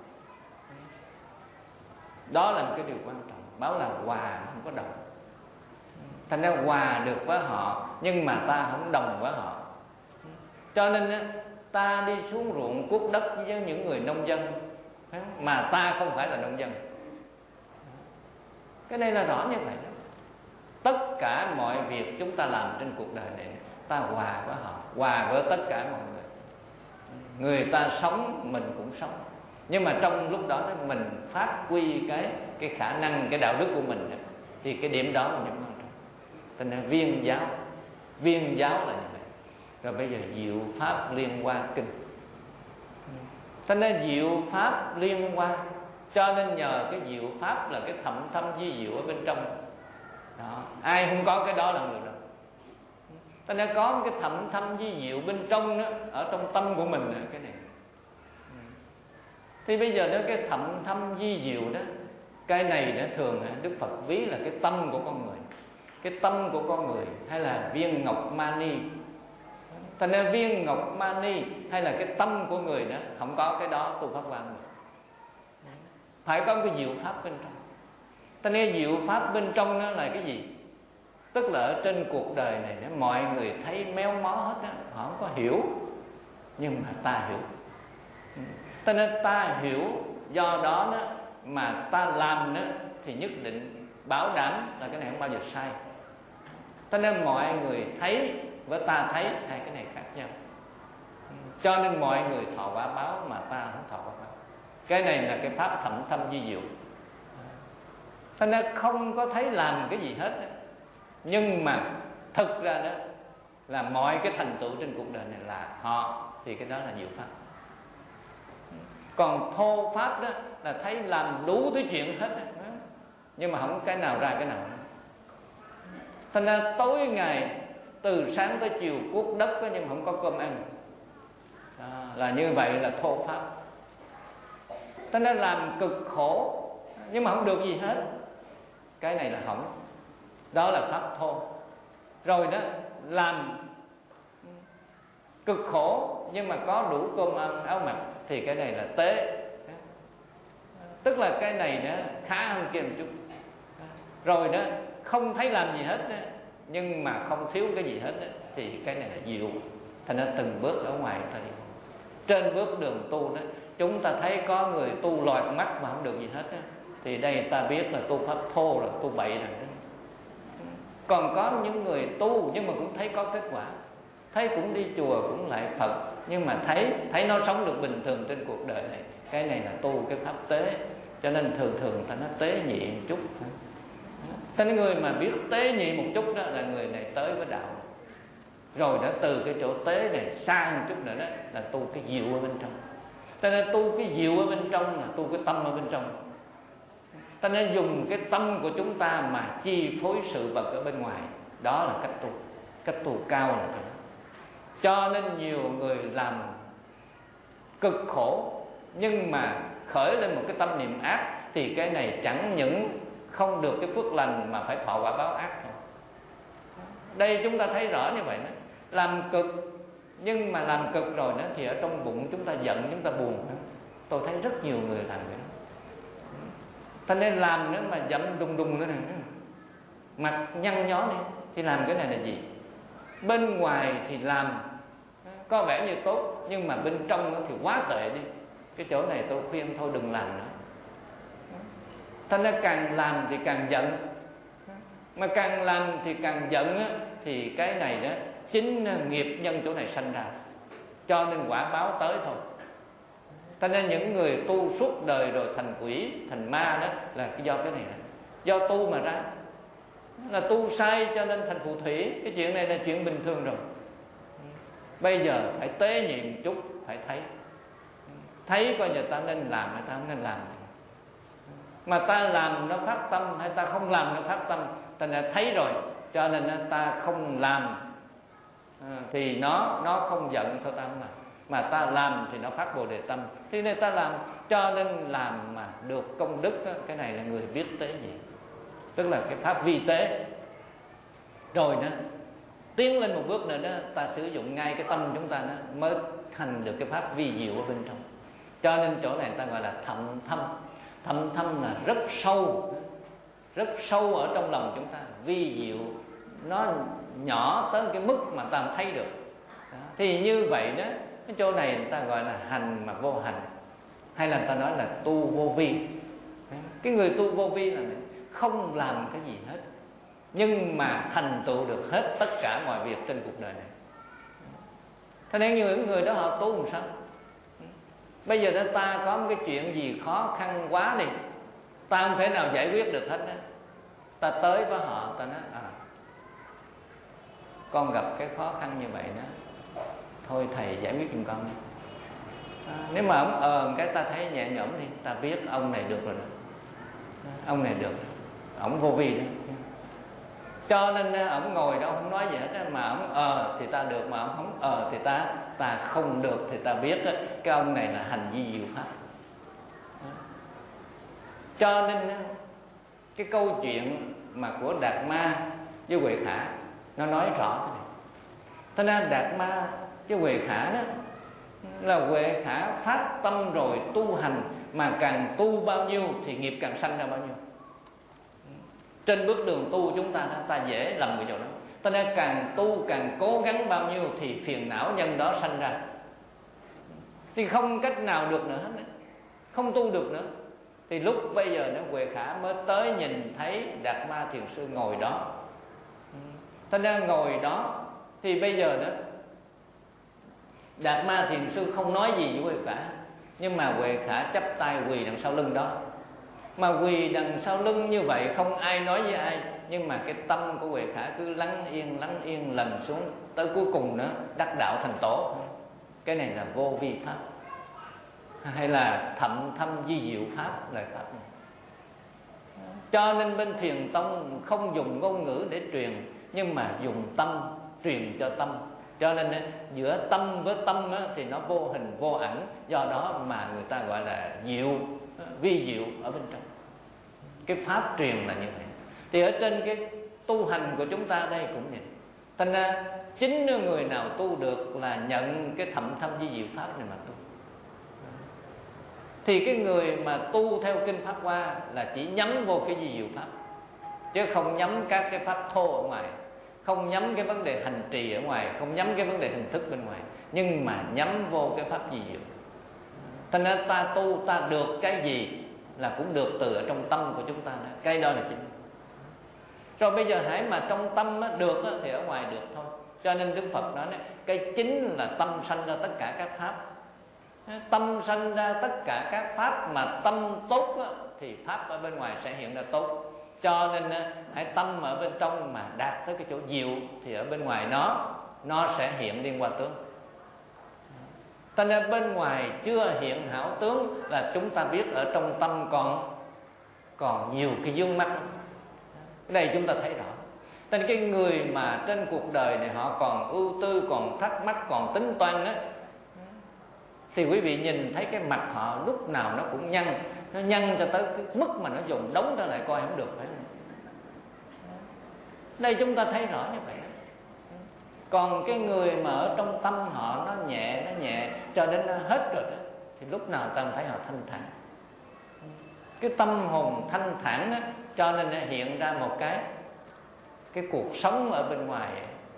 Đó là một cái điều quan trọng. Báo là hòa không có đồng. Thành ra hòa được với họ, nhưng mà ta không đồng với họ. Cho nên ta đi xuống ruộng cuốc đất với những người nông dân, mà ta không phải là nông dân. Cái này là rõ như vậy đó. Tất cả mọi việc chúng ta làm trên cuộc đời này, ta hòa với họ, hòa với tất cả mọi người. Người ta sống, mình cũng sống. Nhưng mà trong lúc đó mình phát huy cái khả năng, cái đạo đức của mình, thì cái điểm đó là những quan trọng. Cho nên viên giáo, viên giáo là như vậy. Rồi bây giờ diệu pháp liên hoa kinh. Cho nên diệu pháp liên hoa. Cho nên nhờ cái diệu pháp là cái thậm thâm di diệu ở bên trong đó. Ai không có cái đó là không được đâu. Cho nên có một cái thậm thâm di diệu bên trong đó, ở trong tâm của mình đó, cái này. Thì bây giờ đó cái thậm thâm di diệu đó, cái này đó thường Đức Phật ví là cái tâm của con người. Cái tâm của con người hay là viên ngọc mani. Thành ra viên ngọc mani hay là cái tâm của người đó, không có cái đó tu pháp quan được. Phải có cái diệu pháp bên trong. Thành ra diệu pháp bên trong đó là cái gì? Tức là ở trên cuộc đời này đó, mọi người thấy méo mó hết đó, họ không có hiểu. Nhưng mà ta hiểu. Cho nên ta hiểu, do đó mà ta làm đó, thì nhất định bảo đảm là cái này không bao giờ sai. Cho nên mọi người thấy với ta thấy hai cái này khác nhau. Cho nên mọi người thọ quả báo mà ta không thọ quả báo. Cái này là cái pháp thậm thâm di diệu. Cho nên không có thấy làm cái gì hết đó. Nhưng mà thực ra đó là mọi cái thành tựu trên cuộc đời này là họ, thì cái đó là diệu pháp. Còn thô pháp đó là thấy làm đủ thứ chuyện hết đó. Nhưng mà không cái nào ra cái nào. Thành ra tối ngày từ sáng tới chiều cuốc đất đó, nhưng mà không có cơm ăn. Là như vậy là thô pháp. Thành ra làm cực khổ nhưng mà không được gì hết. Cái này là hỏng. Đó là pháp thô. Rồi đó làm cực khổ nhưng mà có đủ cơm ăn áo mặc, thì cái này là tế. Tức là cái này nó khá hơn kia một chút. Rồi đó không thấy làm gì hết đó, nhưng mà không thiếu cái gì hết đó, thì cái này là diệu. Thành ra từng bước ở ngoài ta đi. Trên bước đường tu đó, chúng ta thấy có người tu lòi mắt mà không được gì hết đó, thì đây ta biết là tu pháp thô rồi, tu bậy rồi. Còn có những người tu nhưng mà cũng thấy có kết quả, thấy cũng đi chùa cũng lại Phật, nhưng mà thấy nó sống được bình thường trên cuộc đời này. Cái này là tu cái pháp tế. Cho nên thường thường ta nói tế nhị một chút. Thế nên người mà biết tế nhị một chút đó là người này tới với đạo. Rồi đã từ cái chỗ tế này xa một chút nữa đó là tu cái diệu ở bên trong. Ta nên tu cái diệu ở bên trong là tu cái tâm ở bên trong. Ta nên dùng cái tâm của chúng ta mà chi phối sự vật ở bên ngoài. Đó là cách tu. Cách tu cao là thế. Cho nên nhiều người làm cực khổ, nhưng mà khởi lên một cái tâm niệm ác, thì cái này chẳng những không được cái phước lành mà phải thọ quả báo ác thôi. Đây chúng ta thấy rõ như vậy đó. Làm cực, nhưng mà làm cực rồi đó thì ở trong bụng chúng ta giận, chúng ta buồn đó. Tôi thấy rất nhiều người làm vậy đó. Thành nên làm nữa mà giận đùng đùng nữa này, mặt nhăn nhó đi, thì làm cái này là gì? Bên ngoài thì làm có vẻ như tốt, nhưng mà bên trong thì quá tệ đi. Cái chỗ này tôi khuyên thôi đừng làm nữa. Thành ra càng làm thì càng giận, mà càng làm thì càng giận á, thì cái này đó chính nghiệp nhân chỗ này sanh ra, cho nên quả báo tới thôi. Cho nên những người tu suốt đời rồi thành quỷ, thành ma đó là do cái này, do tu mà ra. Là tu sai cho nên thành phù thủy. Cái chuyện này là chuyện bình thường rồi. Bây giờ phải tế nhị một chút, phải thấy coi giờ ta nên làm hay ta không nên làm. Mà ta làm nó phát tâm hay ta không làm nó phát tâm, ta đã thấy rồi, cho nên ta không làm thì nó không giận thôi ta không làm. Mà ta làm thì nó phát Bồ Đề tâm, thì nên ta làm. Cho nên làm mà được công đức đó, cái này là người biết tế nhị, tức là cái pháp vi tế. Rồi đó tiến lên một bước nữa đó, ta sử dụng ngay cái tâm chúng ta đó, mới thành được cái pháp vi diệu ở bên trong. Cho nên chỗ này ta gọi là thậm thâm. Thậm thâm là rất sâu ở trong lòng chúng ta, vi diệu, nó nhỏ tới cái mức mà ta không thấy được đó. Thì như vậy đó, cái chỗ này người ta gọi là hành mà vô hành, hay là người ta nói là tu vô vi. Cái người tu vô vi là không làm cái gì hết, nhưng mà thành tựu được hết tất cả mọi việc trên cuộc đời này. Thế nên những người đó họ tu làm sao? Bây giờ ta có một cái chuyện gì khó khăn quá đi, ta không thể nào giải quyết được hết đó. Ta tới với họ, ta nói con gặp cái khó khăn như vậy đó, thôi thầy giải quyết giùm con đi. Nếu mà ông cái ta thấy nhẹ nhõm đi, ta biết ông này được rồi đó. Ông này được, ổng vô vi đó. Cho nên ổng ngồi đó không nói gì hết đó, mà ổng thì ta được, mà ổng không thì ta không được, thì ta biết đó, cái ông này là hành vi diệu pháp. Cho nên cái câu chuyện mà của Đạt Ma với Huệ Khả nó nói rõ thế này. Thế nên Đạt Ma với Huệ Khả đó là Huệ Khả phát tâm rồi tu hành, mà càng tu bao nhiêu thì nghiệp càng sanh ra bao nhiêu. Trên bước đường tu chúng ta dễ lầm cái chỗ đó. Cho nên càng tu càng cố gắng bao nhiêu thì phiền não nhân đó sanh ra, thì không cách nào được nữa hết đấy. Không tu được nữa. Thì lúc bây giờ nó Huệ Khả mới tới nhìn thấy Đạt Ma Thiền Sư ngồi đó. Cho nên ngồi đó thì bây giờ đó Đạt Ma Thiền Sư không nói gì với Huệ Khả, nhưng mà Huệ Khả chắp tay quỳ đằng sau lưng đó. Mà quỳ đằng sau lưng như vậy không ai nói với ai, nhưng mà cái tâm của Huệ Khả cứ lắng yên lần xuống, tới cuối cùng nữa đắc đạo thành tổ. Cái này là vô vi pháp, hay là thậm thâm di diệu pháp là pháp này. Cho nên bên Thiền tông không dùng ngôn ngữ để truyền, nhưng mà dùng tâm truyền cho tâm. Cho nên giữa tâm với tâm thì nó vô hình vô ảnh, do đó mà người ta gọi là diệu, vi diệu ở bên trong. Cái pháp truyền là như vậy. Thì ở trên cái tu hành của chúng ta đây cũng vậy. Thành ra chính người nào tu được là nhận cái thậm thâm vi diệu pháp này mà tu. Thì cái người mà tu theo kinh Pháp Hoa là chỉ nhắm vô cái di diệu pháp, chứ không nhắm các cái pháp thô ở ngoài, không nhắm cái vấn đề hành trì ở ngoài, không nhắm cái vấn đề hình thức bên ngoài, nhưng mà nhắm vô cái pháp di diệu. Thành ra ta tu, ta được cái gì là cũng được từ ở trong tâm của chúng ta đó. Cái đó là chính. Rồi bây giờ hãy mà trong tâm được thì ở ngoài được thôi. Cho nên Đức Phật nói cái chính là tâm sanh ra tất cả các pháp. Tâm sanh ra tất cả các pháp, mà tâm tốt thì pháp ở bên ngoài sẽ hiện ra tốt. Cho nên hãy tâm ở bên trong mà đạt tới cái chỗ diệu thì ở bên ngoài nó sẽ hiện liên qua tướng. Cho nên bên ngoài chưa hiện hảo tướng là chúng ta biết ở trong tâm còn nhiều cái vướng mắc. Cái này chúng ta thấy rõ. Cho nên cái người mà trên cuộc đời này họ còn ưu tư, còn thắc mắc, còn tính toán á, thì quý vị nhìn thấy cái mặt họ lúc nào nó cũng nhăn. Nó nhăn cho tới cái mức mà nó dùng đóng trở lại coi không được, phải không? Đây chúng ta thấy rõ như vậy đó. Còn cái người mà ở trong tâm họ nó nhẹ cho đến nó hết rồi đó, thì lúc nào ta thấy họ thanh thản. Cái tâm hồn thanh thản đó, cho nên nó hiện ra một cái cuộc sống ở bên ngoài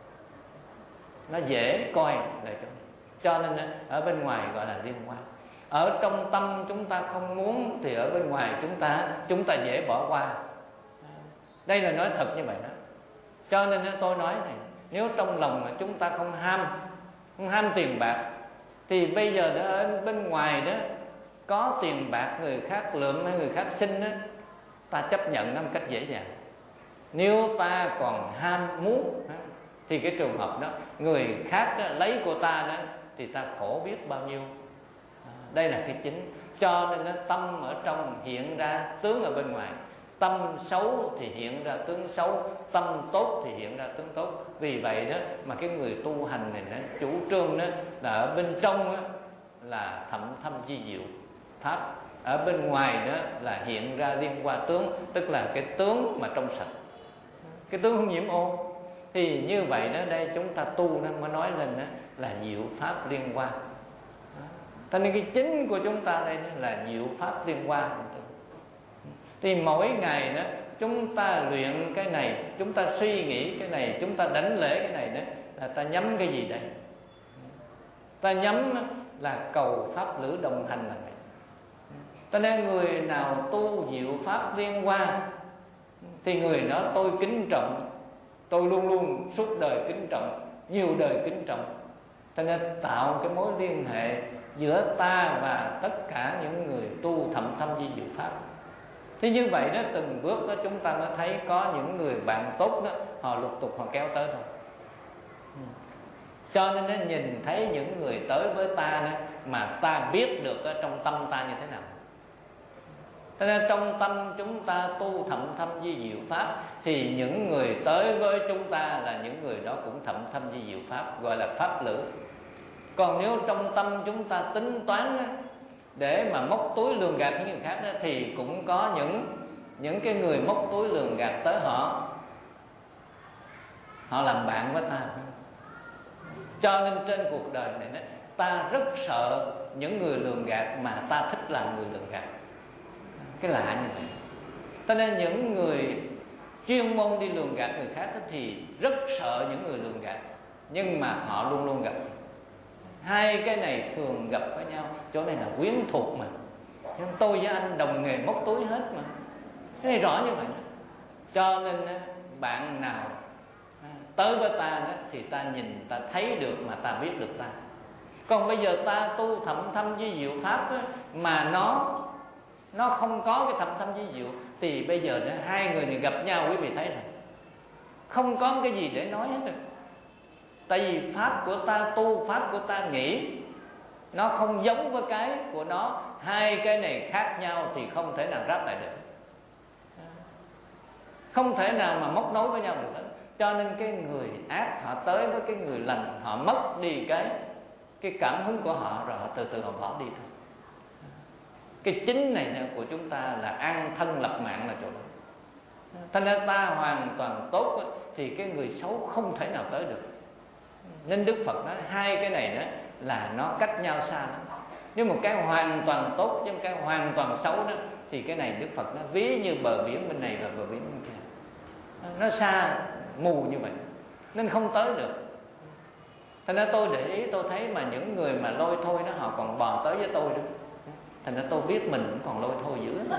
nó dễ coi lại cho nên ở bên ngoài gọi là liên quan. Ở trong tâm chúng ta không muốn thì ở bên ngoài chúng ta dễ bỏ qua. Đây là nói thật như vậy đó. Cho nên tôi nói này, nếu trong lòng mà chúng ta không ham tiền bạc, thì bây giờ đó ở bên ngoài đó có tiền bạc người khác lượm hay người khác xin đó, ta chấp nhận nó một cách dễ dàng. Nếu ta còn ham muốn thì cái trường hợp đó người khác đó, lấy của ta đó thì ta khổ biết bao nhiêu. Đây là cái chính. Cho nên tâm ở trong hiện ra tướng ở bên ngoài. Tâm xấu thì hiện ra tướng xấu, tâm tốt thì hiện ra tướng tốt. Vì vậy đó mà cái người tu hành này nó chủ trương đó là ở bên trong đó là thậm thâm di diệu pháp, ở bên ngoài đó là hiện ra liên qua tướng, tức là cái tướng mà trong sạch, cái tướng không nhiễm ô. Thì như vậy đó, đây chúng ta tu nó mới nói lên đó là diệu pháp liên quan. Cho nên cái chính của chúng ta đây là diệu pháp liên quan. Thì mỗi ngày đó chúng ta luyện cái này, chúng ta suy nghĩ cái này, chúng ta đánh lễ cái này đó, là ta nhắm cái gì đây? Ta nhắm là cầu pháp lữ đồng hành là vậy. Cho nên người nào tu diệu pháp liên quan thì người đó tôi kính trọng, tôi luôn luôn suốt đời kính trọng, nhiều đời kính trọng. Cho nên tạo cái mối liên hệ giữa ta và tất cả những người tu thậm thâm di diệu pháp. Thì như vậy đó, từng bước đó chúng ta mới thấy có những người bạn tốt đó, họ lục tục họ kéo tới thôi. Cho nên nó nhìn thấy những người tới với ta đó, mà ta biết được ở trong tâm ta như thế nào. Cho nên trong tâm chúng ta tu thậm thâm di diệu pháp, thì những người tới với chúng ta là những người đó cũng thậm thâm di diệu pháp, gọi là pháp lữ. Còn nếu trong tâm chúng ta tính toán đó, để mà móc túi lường gạt những người khác đó, thì cũng có những cái người móc túi lường gạt tới họ làm bạn với ta. Cho nên trên cuộc đời này đó, ta rất sợ những người lường gạt mà ta thích làm người lường gạt. Cái lạ như vậy. Cho nên những người chuyên môn đi lường gạt người khác đó, thì rất sợ những người lường gạt, nhưng mà họ luôn luôn gặp. Hai cái này thường gặp với nhau, chỗ này là quyến thuộc mà. Nhưng tôi với anh đồng nghề móc túi hết mà. Cái này rõ như vậy. Cho nên bạn nào tới với ta đó, thì ta nhìn, ta thấy được mà ta biết được ta. Còn bây giờ ta tu thậm thâm di diệu pháp đó, mà nó không có cái thậm thâm di diệu, thì bây giờ đó, hai người này gặp nhau quý vị thấy rồi, không có cái gì để nói hết rồi. Tại vì pháp của ta tu, pháp của ta nghĩ, nó không giống với cái của nó. Hai cái này khác nhau thì không thể nào ráp lại được, không thể nào mà móc nối với nhau được. Cho nên cái người ác họ tới với cái người lành, họ mất đi cái cảm hứng của họ, rồi họ từ từ họ bỏ đi thôi. Cái chính này của chúng ta là an thân lập mạng là chỗ đó. Thành ra ta hoàn toàn tốt đó, thì cái người xấu không thể nào tới được. Nên Đức Phật nói hai cái này đó là nó cách nhau xa lắm. Nếu một cái hoàn toàn tốt với một cái hoàn toàn xấu đó, thì cái này Đức Phật nó ví như bờ biển bên này và bờ biển bên kia, nó xa mù như vậy nên không tới được. Thành ra tôi để ý, tôi thấy mà những người mà lôi thôi đó, họ còn bò tới với tôi đó. Thành ra tôi biết mình cũng còn lôi thôi dữ lắm,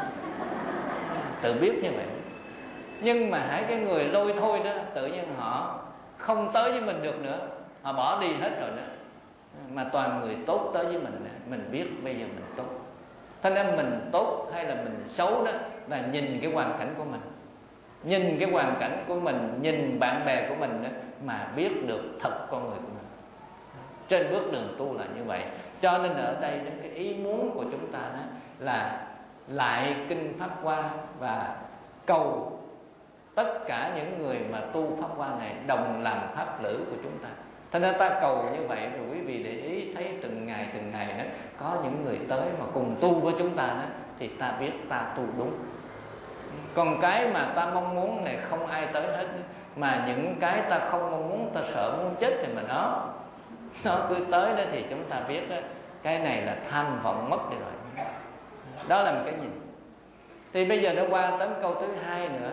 tự biết như vậy. Nhưng mà hãy cái người lôi thôi đó, tự nhiên họ không tới với mình được nữa, họ bỏ đi hết rồi đó. Mà toàn người tốt tới với mình biết bây giờ mình tốt. Thế nên mình tốt hay là mình xấu đó là nhìn cái hoàn cảnh của mình, nhìn cái hoàn cảnh của mình, nhìn bạn bè của mình đó, mà biết được thật con người của mình. Trên bước đường tu là như vậy. Cho nên ở đây cái ý muốn của chúng ta đó là lại kinh Pháp Hoa và cầu tất cả những người mà tu Pháp Hoa này đồng làm pháp lữ của chúng ta. Thế nên ta cầu như vậy, rồi quý vị để ý thấy từng ngày đó có những người tới mà cùng tu với chúng ta đó, thì ta biết ta tu đúng. Còn cái mà ta mong muốn này không ai tới hết, mà những cái ta không mong muốn, ta sợ muốn chết thì mà nó cứ tới đó, thì chúng ta biết đó, cái này là tham vọng mất đi rồi. Đó là một cái nhìn. Thì bây giờ nó qua tới câu thứ hai nữa.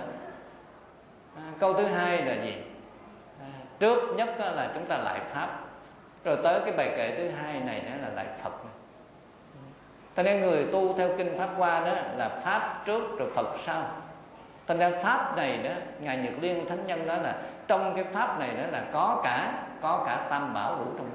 Câu thứ hai là gì? Trước nhất là chúng ta lại Pháp, rồi tới cái bài kệ thứ hai này nữa là lại Phật. Cho nên người tu theo kinh Pháp Hoa đó là Pháp trước rồi Phật sau. Cho nên Pháp này đó, Ngài Nhược Liên Thánh Nhân đó là trong cái Pháp này đó là có cả Tam Bảo đủ trong đó.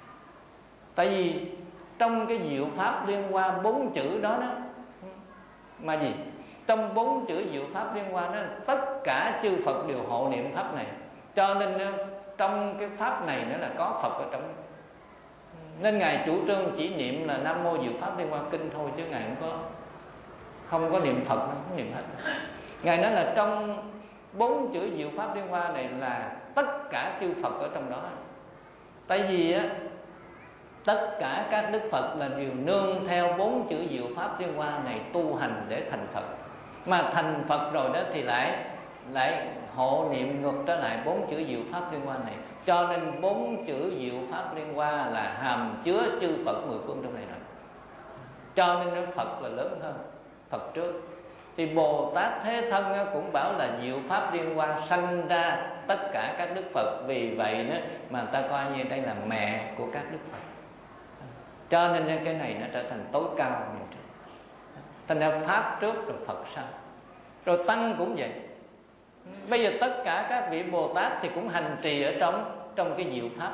Tại vì trong cái diệu Pháp liên qua 4 chữ đó đó, mà gì? Trong 4 chữ diệu Pháp liên quan đó, tất cả chư Phật đều hộ niệm Pháp này. Cho nên trong cái Pháp này nữa là có Phật ở trong. Nên Ngài chủ trương chỉ niệm là Nam Mô Diệu Pháp Liên Hoa Kinh thôi, chứ Ngài không có niệm Phật, không niệm hết. Ngài nói là trong 4 chữ diệu Pháp Liên Hoa này là tất cả chư Phật ở trong đó. Tại vì á, tất cả các Đức Phật là đều nương theo 4 chữ diệu Pháp Liên Hoa này tu hành để thành Phật. Mà thành Phật rồi đó thì lại hộ niệm ngược trở lại 4 chữ diệu Pháp Liên Hoa này. Cho nên 4 chữ diệu Pháp Liên Hoa là hàm chứa chư Phật mười phương trong này rồi. Cho nên Phật là lớn hơn, Phật trước. Thì Bồ Tát Thế Thân cũng bảo là diệu Pháp Liên Hoa sanh ra tất cả các Đức Phật. Vì vậy đó mà ta coi như đây là mẹ của các Đức Phật. Cho nên cái này nó trở thành tối cao. Thành ra Pháp trước rồi Phật sau. Rồi Tăng cũng vậy. Bây giờ tất cả các vị Bồ Tát thì cũng hành trì ở trong cái diệu Pháp,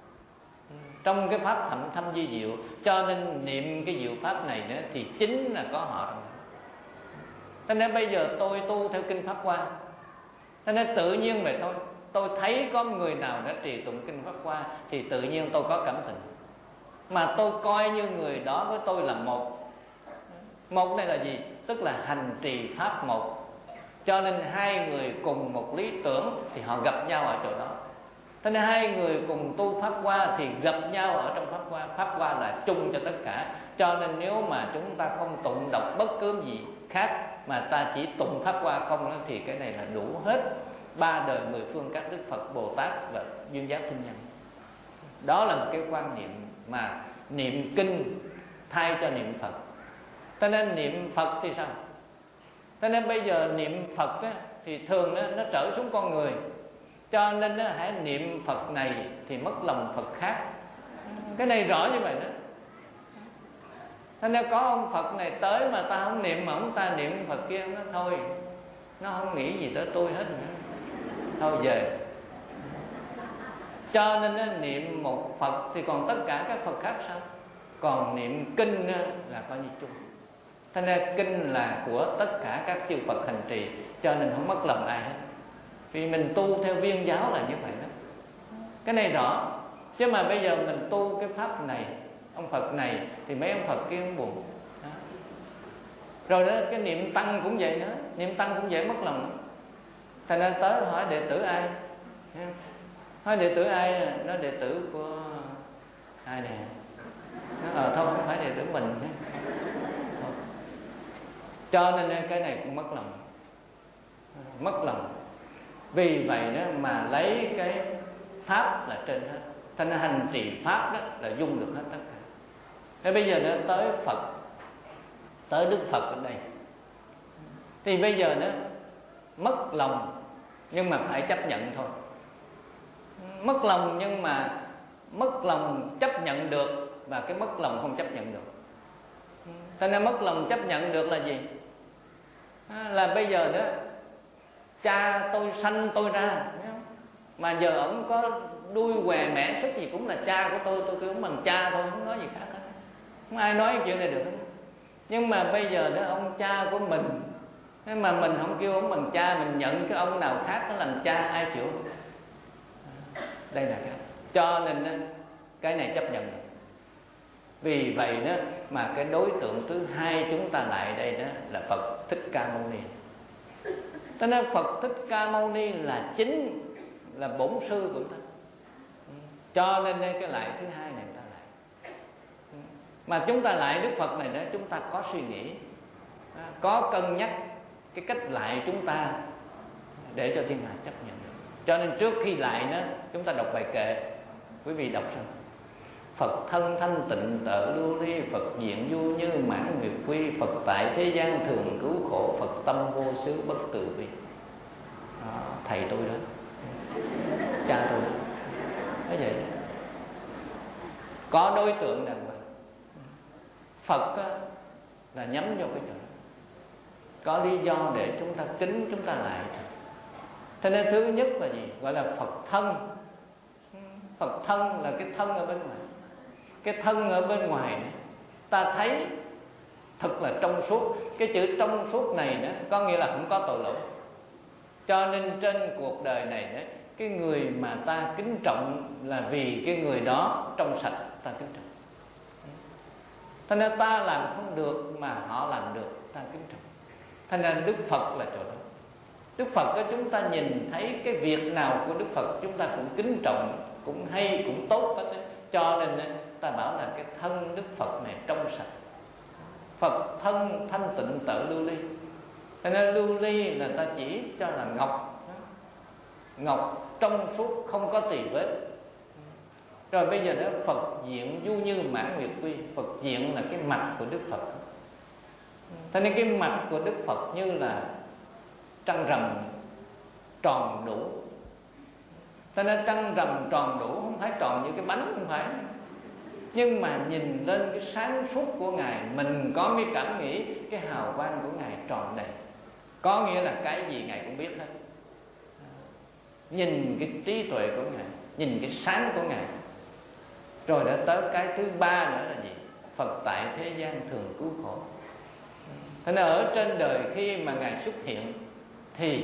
trong cái Pháp thậm thâm vi diệu. Cho nên niệm cái diệu Pháp này nữa thì chính là có họ. Cho nên bây giờ tôi tu theo kinh Pháp Hoa, cho nên tự nhiên vậy thôi. Tôi thấy có người nào đã trì tụng kinh Pháp Hoa thì tự nhiên tôi có cảm tình. Mà tôi coi như người đó với tôi là một. Một này là gì? Tức là hành trì Pháp một. Cho nên hai người cùng một lý tưởng thì họ gặp nhau ở chỗ đó. Thế nên hai người cùng tu Pháp Hoa thì gặp nhau ở trong Pháp Hoa. Pháp Hoa là chung cho tất cả. Cho nên nếu mà chúng ta không tụng đọc bất cứ gì khác, mà ta chỉ tụng Pháp Hoa không đó, thì cái này là đủ hết 3 đời 10 phương các Đức Phật, Bồ Tát và Duyên Giác Thiên Nhân. Đó là một cái quan niệm mà niệm kinh thay cho niệm Phật. Cho nên niệm Phật thì sao? Cho nên bây giờ niệm Phật á, thì thường nó trở xuống con người. Cho nên hãy niệm Phật này thì mất lòng Phật khác. Cái này rõ như vậy đó. Cho nên có ông Phật này tới mà ta không niệm, mà ông ta niệm Phật kia, nó thôi, nó không nghĩ gì tới tôi hết nữa, thôi về. Cho nên niệm một Phật thì còn tất cả các Phật khác sao? Còn niệm kinh là coi như chung. Thế nên kinh là của tất cả các chư Phật hành trì. Cho nên không mất lòng ai hết. Vì mình tu theo Viên giáo là như vậy đó. Cái này rõ. Chứ mà bây giờ mình tu cái Pháp này, ông Phật này, thì mấy ông Phật kia không buồn đó. Rồi đó, cái niệm Tăng cũng vậy nữa. Niệm Tăng cũng dễ mất lòng. Thành ra tới hỏi đệ tử ai? Hỏi đệ tử ai? Nó đệ tử của ai nè? Nó thôi không phải đệ tử mình. Cho nên cái này cũng mất lòng. Mất lòng. Vì vậy đó mà lấy cái Pháp là trên hết. Thành ra hành trì Pháp đó là dung được hết tất cả. Thế bây giờ nó tới Phật, tới Đức Phật ở đây, thì bây giờ nó mất lòng nhưng mà phải chấp nhận thôi. Mất lòng nhưng mà mất lòng chấp nhận được, và cái mất lòng không chấp nhận được. Cho nên mất lòng chấp nhận được là gì? Là bây giờ đó cha tôi sanh tôi ra, mà giờ ổng có đuôi què mẹ sức gì cũng là cha của tôi kêu ổng bằng cha thôi, không nói gì khác hết, không ai nói chuyện này được hết. Nhưng mà bây giờ đó ông cha của mình, nhưng mà mình không kêu ổng bằng cha, mình nhận cái ông nào khác nó làm cha, ai chịu? Đây là cái cho nên cái này chấp nhận được. Vì vậy đó mà cái đối tượng thứ hai chúng ta lại đây đó là Phật Thích Ca Mâu Ni. Cho nên Phật Thích Ca Mâu Ni là chính, là bổn sư của ta. Cho nên cái lại thứ hai này ta lại. Mà chúng ta lại Đức Phật này đó, chúng ta có suy nghĩ, có cân nhắc cái cách lại chúng ta để cho thiên hạ chấp nhận được. Cho nên trước khi lại nó, chúng ta đọc bài kệ. Quý vị đọc xem: Phật thân thanh tịnh tợ lưu ly, Phật diện du như mãn nguyệt quy, Phật tại thế gian thường cứu khổ, Phật tâm vô xứ bất từ bi. Thầy tôi đó, cha tôi đó, nói vậy đó. Có đối tượng đàng hoàng. Phật là nhắm vô cái chỗ đó, có lý do để chúng ta kính, chúng ta lại. Thế nên thứ nhất là gì? Gọi là Phật thân. Phật thân là cái thân ở bên ngoài. Cái thân ở bên ngoài này, ta thấy thật là trong suốt. Cái chữ trong suốt này đó có nghĩa là không có tội lỗi. Cho nên trên cuộc đời này đó, cái người mà ta kính trọng là vì cái người đó trong sạch, ta kính trọng. Thế nên ta làm không được mà họ làm được, ta kính trọng. Thế nên Đức Phật là chỗ đó. Đức Phật đó, chúng ta nhìn thấy cái việc nào của Đức Phật chúng ta cũng kính trọng, cũng hay, cũng tốt hết. Cho nên ta bảo là cái thân Đức Phật này trong sạch. Phật thân thanh tịnh tợ lưu ly. Cho nên lưu ly là ta chỉ cho là ngọc. Ngọc trong suốt không có tì vết. Rồi bây giờ đó Phật diện du như mãn nguyệt quy. Phật diện là cái mặt của Đức Phật. Cho nên cái mặt của Đức Phật như là trăng rằm tròn đủ. Cho nên trăng rằm tròn đủ, không phải tròn như cái bánh, không phải. Nhưng mà nhìn lên cái sáng suốt của Ngài, mình có mới cảm nghĩ cái hào quang của Ngài tròn đầy. Có nghĩa là cái gì Ngài cũng biết hết. Nhìn cái trí tuệ của Ngài, nhìn cái sáng của Ngài. Rồi đã tới cái thứ ba nữa là gì? Phật tại thế gian thường cứu khổ. Thế nên ở trên đời khi mà Ngài xuất hiện thì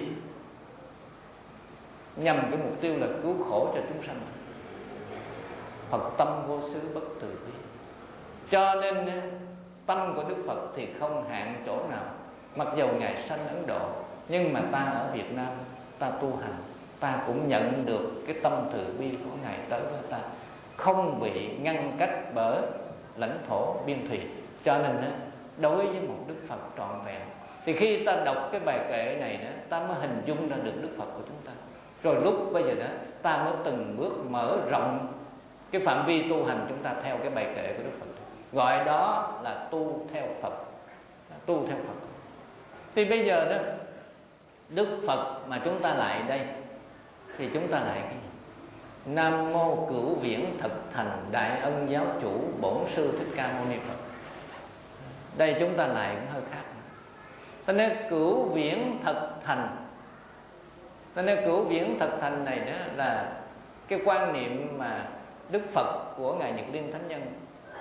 nhằm cái mục tiêu là cứu khổ cho chúng sanh. Phật tâm vô xứ bất từ bi. Cho nên tâm của Đức Phật thì không hạn chỗ nào. Mặc dầu Ngài sanh Ấn Độ, nhưng mà ta ở Việt Nam, ta tu hành, ta cũng nhận được cái tâm từ bi của Ngài tới với ta, không bị ngăn cách bởi lãnh thổ biên thùy. Cho nên đối với một Đức Phật trọn vẹn, thì khi ta đọc cái bài kệ này đó, ta mới hình dung ra được Đức Phật của chúng ta. Rồi lúc bây giờ đó, ta mới từng bước mở rộng cái phạm vi tu hành chúng ta theo cái bài kệ của Đức Phật. Gọi đó là tu theo Phật. Tu theo Phật. Thì bây giờ đó, Đức Phật mà chúng ta lại đây, thì chúng ta lại cái gì? Nam mô Cửu Viễn Thực Thành Đại Ân Giáo Chủ Bổn Sư Thích Ca Mâu Ni Phật. Đây chúng ta lại cũng hơi khác. Cho nên Cửu Viễn Thực Thành. Cho nên Cửu Viễn Thực Thành này đó là cái quan niệm mà Đức Phật của Ngài Nhật Liên Thánh Nhân.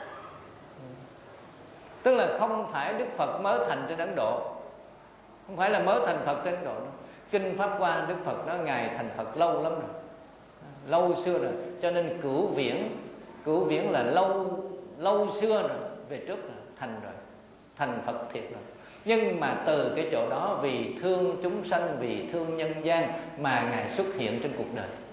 Tức là không phải Đức Phật mới thành trên Ấn Độ, không phải là mới thành Phật trên Ấn Độ đâu. Kinh Pháp Hoa Đức Phật đó Ngài thành Phật lâu lắm rồi, lâu xưa rồi. Cho nên Cửu Viễn là lâu xưa rồi, về trước rồi, thành rồi, thành Phật thiệt rồi. Nhưng mà từ cái chỗ đó vì thương chúng sanh, vì thương nhân gian mà Ngài xuất hiện trên cuộc đời.